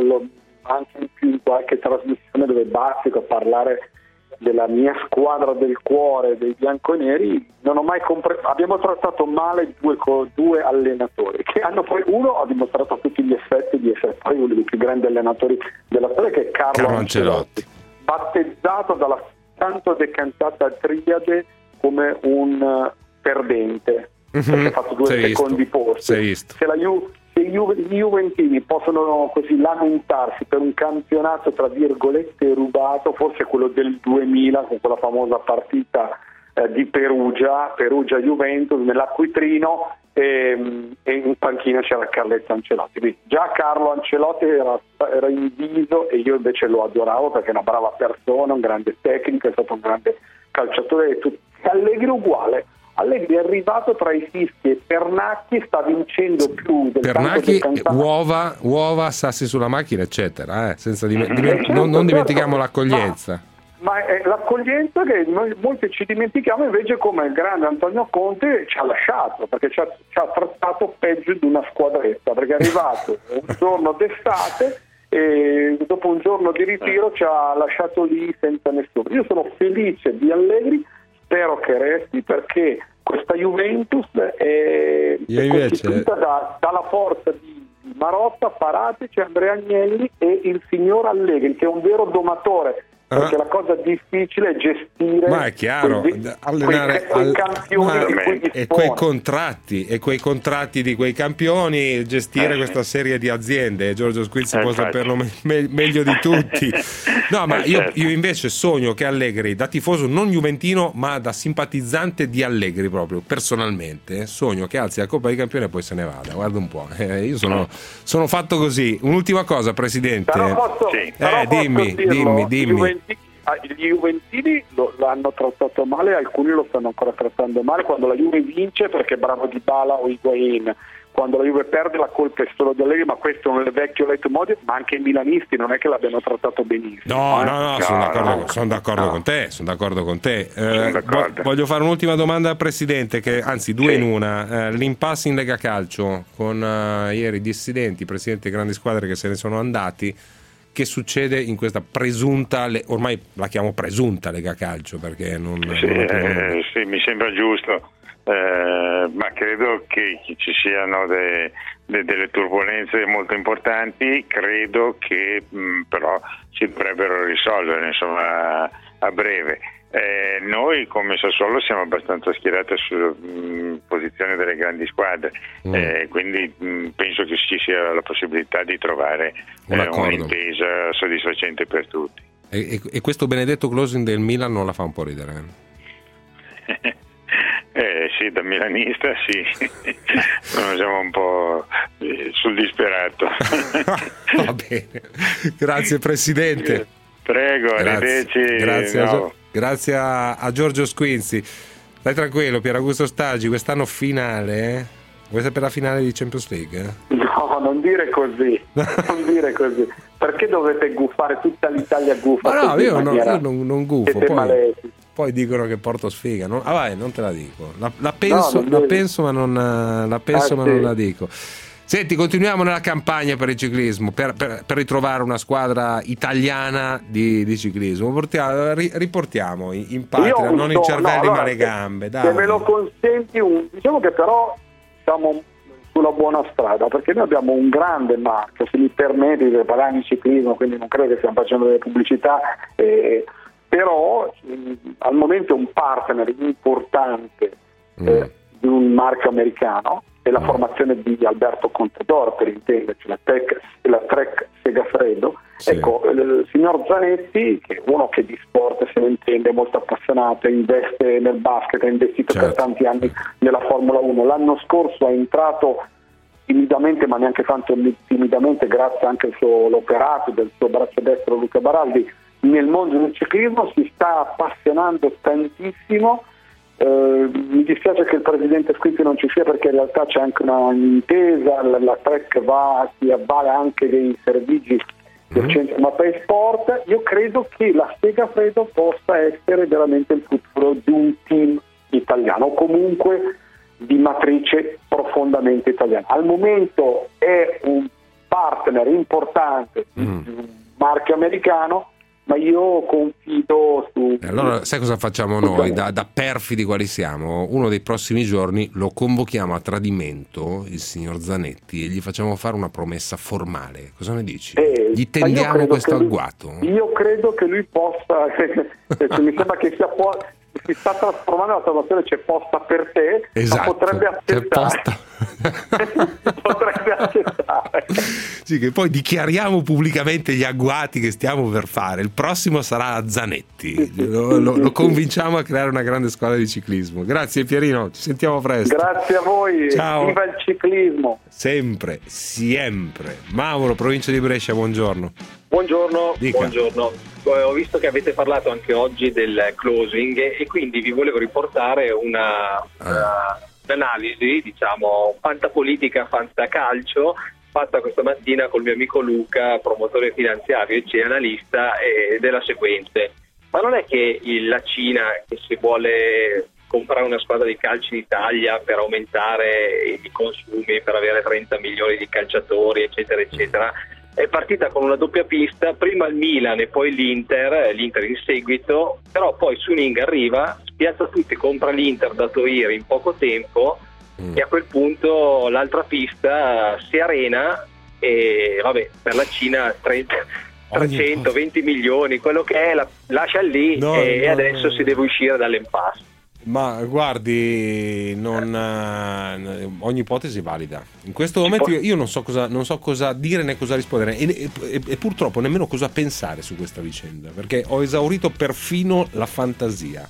anche in qualche trasmissione dove bastico a parlare della mia squadra del cuore, dei bianconeri. Non ho mai abbiamo trattato male due allenatori che hanno poi, uno ha dimostrato a tutti gli effetti di essere poi uno dei più grandi allenatori della storia, che è Carlo Ancelotti, battezzato dalla tanto decantata triade come un perdente, perché ha fatto 2 secondi posti. Se gli juventini possono così lamentarsi per un campionato tra virgolette rubato, forse quello del 2000 con quella famosa partita di Perugia-Juventus nell'acquitrino, e in panchina c'era Carletto Ancelotti. Quindi già Carlo Ancelotti era inviso, e io invece lo adoravo perché è una brava persona, un grande tecnico, è stato un grande calciatore e tutto. Allegri uguale. Allegri è arrivato tra i fischi e Pernacchi, sta vincendo più del Pernacchi, uova, sassi sulla macchina, eccetera, senza non dimentichiamo l'accoglienza. Ma è l'accoglienza che noi molti ci dimentichiamo, invece, come il grande Antonio Conte ci ha lasciato, perché ci ha trattato peggio di una squadretta, perché è arrivato un giorno d'estate e dopo un giorno di ritiro ci ha lasciato lì senza nessuno. Io sono felice di Allegri, spero che resti, perché questa Juventus è costituita dalla forza di Marotta, Paratici, Andrea Agnelli e il signor Allegri, che è un vero domatore, perché la cosa difficile è gestire, ma è chiaro, allenare quei campioni di cui e quei contratti di quei campioni, gestire questa serie di aziende. Giorgio Squizzi può saperlo meglio di tutti. No, ma io invece sogno che Allegri, da tifoso non juventino ma da simpatizzante di Allegri proprio personalmente, sogno che alzi la Coppa dei Campioni e poi se ne vada. Guarda un po', io sono fatto così. Un'ultima cosa, Presidente. Dimmi. Gli juventini l'hanno trattato male, alcuni lo stanno ancora trattando male. Quando la Juve vince perché è bravo Dybala o Higuain, quando la Juve perde la colpa è solo di Allegri, ma questo non è il vecchio leitmotiv. Ma anche i milanisti non è che l'abbiano trattato benissimo. No, sono d'accordo con te. Voglio fare un'ultima domanda al Presidente, che anzi due in una. L'impasse in Lega Calcio con ieri dissidenti, presidenti di grandi squadre che se ne sono andati. Che succede in questa presunta, ormai la chiamo presunta Lega Calcio, perché sì, mi sembra giusto, ma credo che ci siano delle turbolenze molto importanti. Credo che però si dovrebbero risolvere, insomma, a breve. Noi come Sassuolo siamo abbastanza schierati sulla posizione delle grandi squadre, quindi penso che ci sia la possibilità di trovare un'intesa soddisfacente per tutti. E questo benedetto closing del Milan non la fa un po' ridere? Sì, da milanista sì. Siamo un po' sul disperato. Va bene, grazie Presidente. Prego, arrivederci. Grazie a Giorgio Squinzi. Stai tranquillo, Pieraugusto Stagi, quest'anno finale. Vuoi sapere la finale di Champions League? No, non dire così. Perché dovete guffare? Tutta l'Italia guffa. Ma no, io non gufo. Poi dicono che porto sfiga. Non te la dico. La penso, ma non la dico. Senti, continuiamo nella campagna per il ciclismo, per ritrovare una squadra italiana di ciclismo. Riportiamo in patria, non i cervelli ma le gambe. Dai. Se me lo consenti, diciamo che però siamo sulla buona strada, perché noi abbiamo un grande marchio, se mi permetti, di parlare di ciclismo, quindi non credo che stiamo facendo delle pubblicità, però al momento è un partner importante di un marchio americano, e la formazione di Alberto Contador, per intenderci, la Trek Segafredo. Sì. Ecco, il signor Zanetti, che è uno che di sport se ne intende, molto appassionato, investe nel basket, ha investito per tanti anni nella Formula 1. L'anno scorso è entrato timidamente, ma neanche tanto timidamente, grazie anche al suo l'operato del suo braccio destro Luca Baraldi, nel mondo del ciclismo, si sta appassionando tantissimo. Mi dispiace che il presidente Squinzi non ci sia, perché in realtà c'è anche una intesa, la Trek si avvale anche dei servigi del Centro Mappei Sport. Io credo che la Segafredo possa essere veramente il futuro di un team italiano, o comunque di matrice profondamente italiana. Al momento è un partner importante di un marchio americano, ma io confido su... Allora sai cosa facciamo noi, da perfidi quali siamo? Uno dei prossimi giorni lo convochiamo a tradimento, il signor Zanetti, e gli facciamo fare una promessa formale. Cosa ne dici? Gli tendiamo questo agguato? Io credo che lui possa mi sembra che si sta trasformando la trasformazione, c'è posta per te, esatto, ma potrebbe accettare. Potrebbe accettare. Sì, che poi dichiariamo pubblicamente gli agguati che stiamo per fare. Il prossimo sarà Zanetti. Lo convinciamo a creare una grande squadra di ciclismo. Grazie Pierino, ci sentiamo presto. Grazie a voi. Ciao. Viva il ciclismo. Sempre. Mauro, provincia di Brescia, buongiorno. Buongiorno, Dica. buongiorno. Ho visto che avete parlato anche oggi del closing e quindi vi volevo riportare un'analisi, diciamo, fantapolitica, fantacalcio, fatta questa mattina col mio amico Luca, promotore finanziario e analista, ed è la seguente. Ma non è che la Cina, che si vuole comprare una squadra di calcio in Italia per aumentare i consumi, per avere 30 milioni di calciatori, eccetera, eccetera, è partita con una doppia pista, prima il Milan e poi l'Inter in seguito, però poi Suning arriva, spiazza tutti, compra l'Inter da Toiri in poco tempo e a quel punto l'altra pista si arena e vabbè, per la Cina 320 milioni, quello che è, lascia lì e adesso si deve uscire dall'impasse. Ma guardi, ogni ipotesi è valida. In questo momento io non so cosa dire né cosa rispondere e purtroppo nemmeno cosa pensare su questa vicenda, perché ho esaurito perfino la fantasia.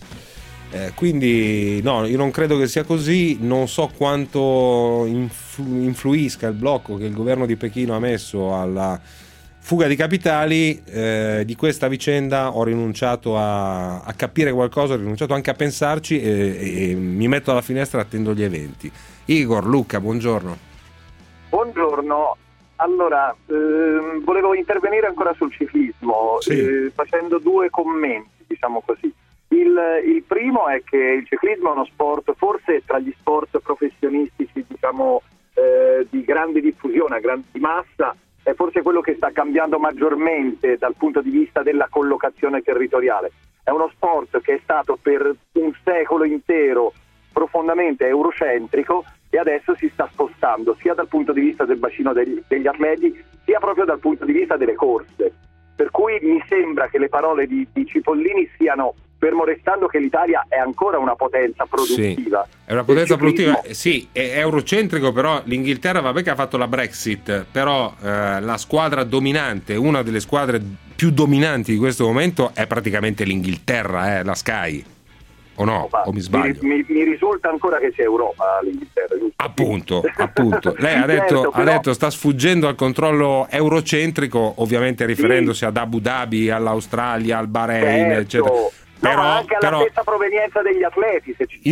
Quindi no, io non credo che sia così. Non so quanto influisca il blocco che il governo di Pechino ha messo alla fuga di capitali. Di questa vicenda ho rinunciato a capire qualcosa, ho rinunciato anche a pensarci e mi metto alla finestra e attendo gli eventi. Igor, Luca, buongiorno. Buongiorno. Allora, volevo intervenire ancora sul ciclismo, facendo due commenti, diciamo così. Il primo è che il ciclismo è uno sport, forse tra gli sport professionistici, diciamo, di grande diffusione, di massa, è forse quello che sta cambiando maggiormente dal punto di vista della collocazione territoriale. È uno sport che è stato per un secolo intero profondamente eurocentrico e adesso si sta spostando sia dal punto di vista del bacino degli atleti sia proprio dal punto di vista delle corse. Per cui mi sembra che le parole di Cipollini siano, fermo restando che l'Italia è ancora una potenza produttiva. Sì, è una potenza produttiva, sì, è eurocentrico, però l'Inghilterra, vabbè che ha fatto la Brexit, però la squadra dominante, una delle squadre più dominanti di questo momento è praticamente l'Inghilterra, la Sky. O no? O mi sbaglio? Mi risulta ancora che sia Europa l'Inghilterra, giusto? Appunto. Lei ha detto sta sfuggendo al controllo eurocentrico, ovviamente riferendosi ad Abu Dhabi, all'Australia, al Bahrain, eccetera. Però anche alla stessa provenienza degli atleti, se ci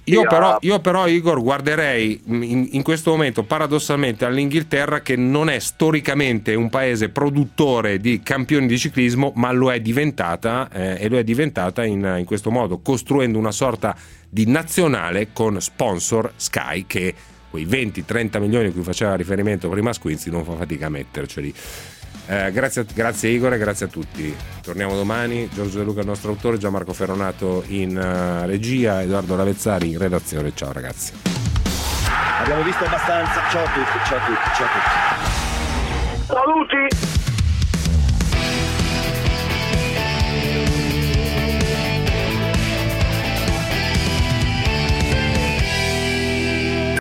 io però Igor guarderei in questo momento paradossalmente all'Inghilterra, che non è storicamente un paese produttore di campioni di ciclismo, ma lo è diventata e lo è diventata in questo modo, costruendo una sorta di nazionale con sponsor Sky, che quei 20-30 milioni a cui faceva riferimento prima Squinzi non fa fatica a metterceli. Grazie Igor e grazie a tutti. Torniamo domani. Giorgio De Luca il nostro autore, Gianmarco Ferronato in regia, Edoardo Lavezzari in redazione. Ciao ragazzi. Abbiamo visto abbastanza. Ciao a tutti.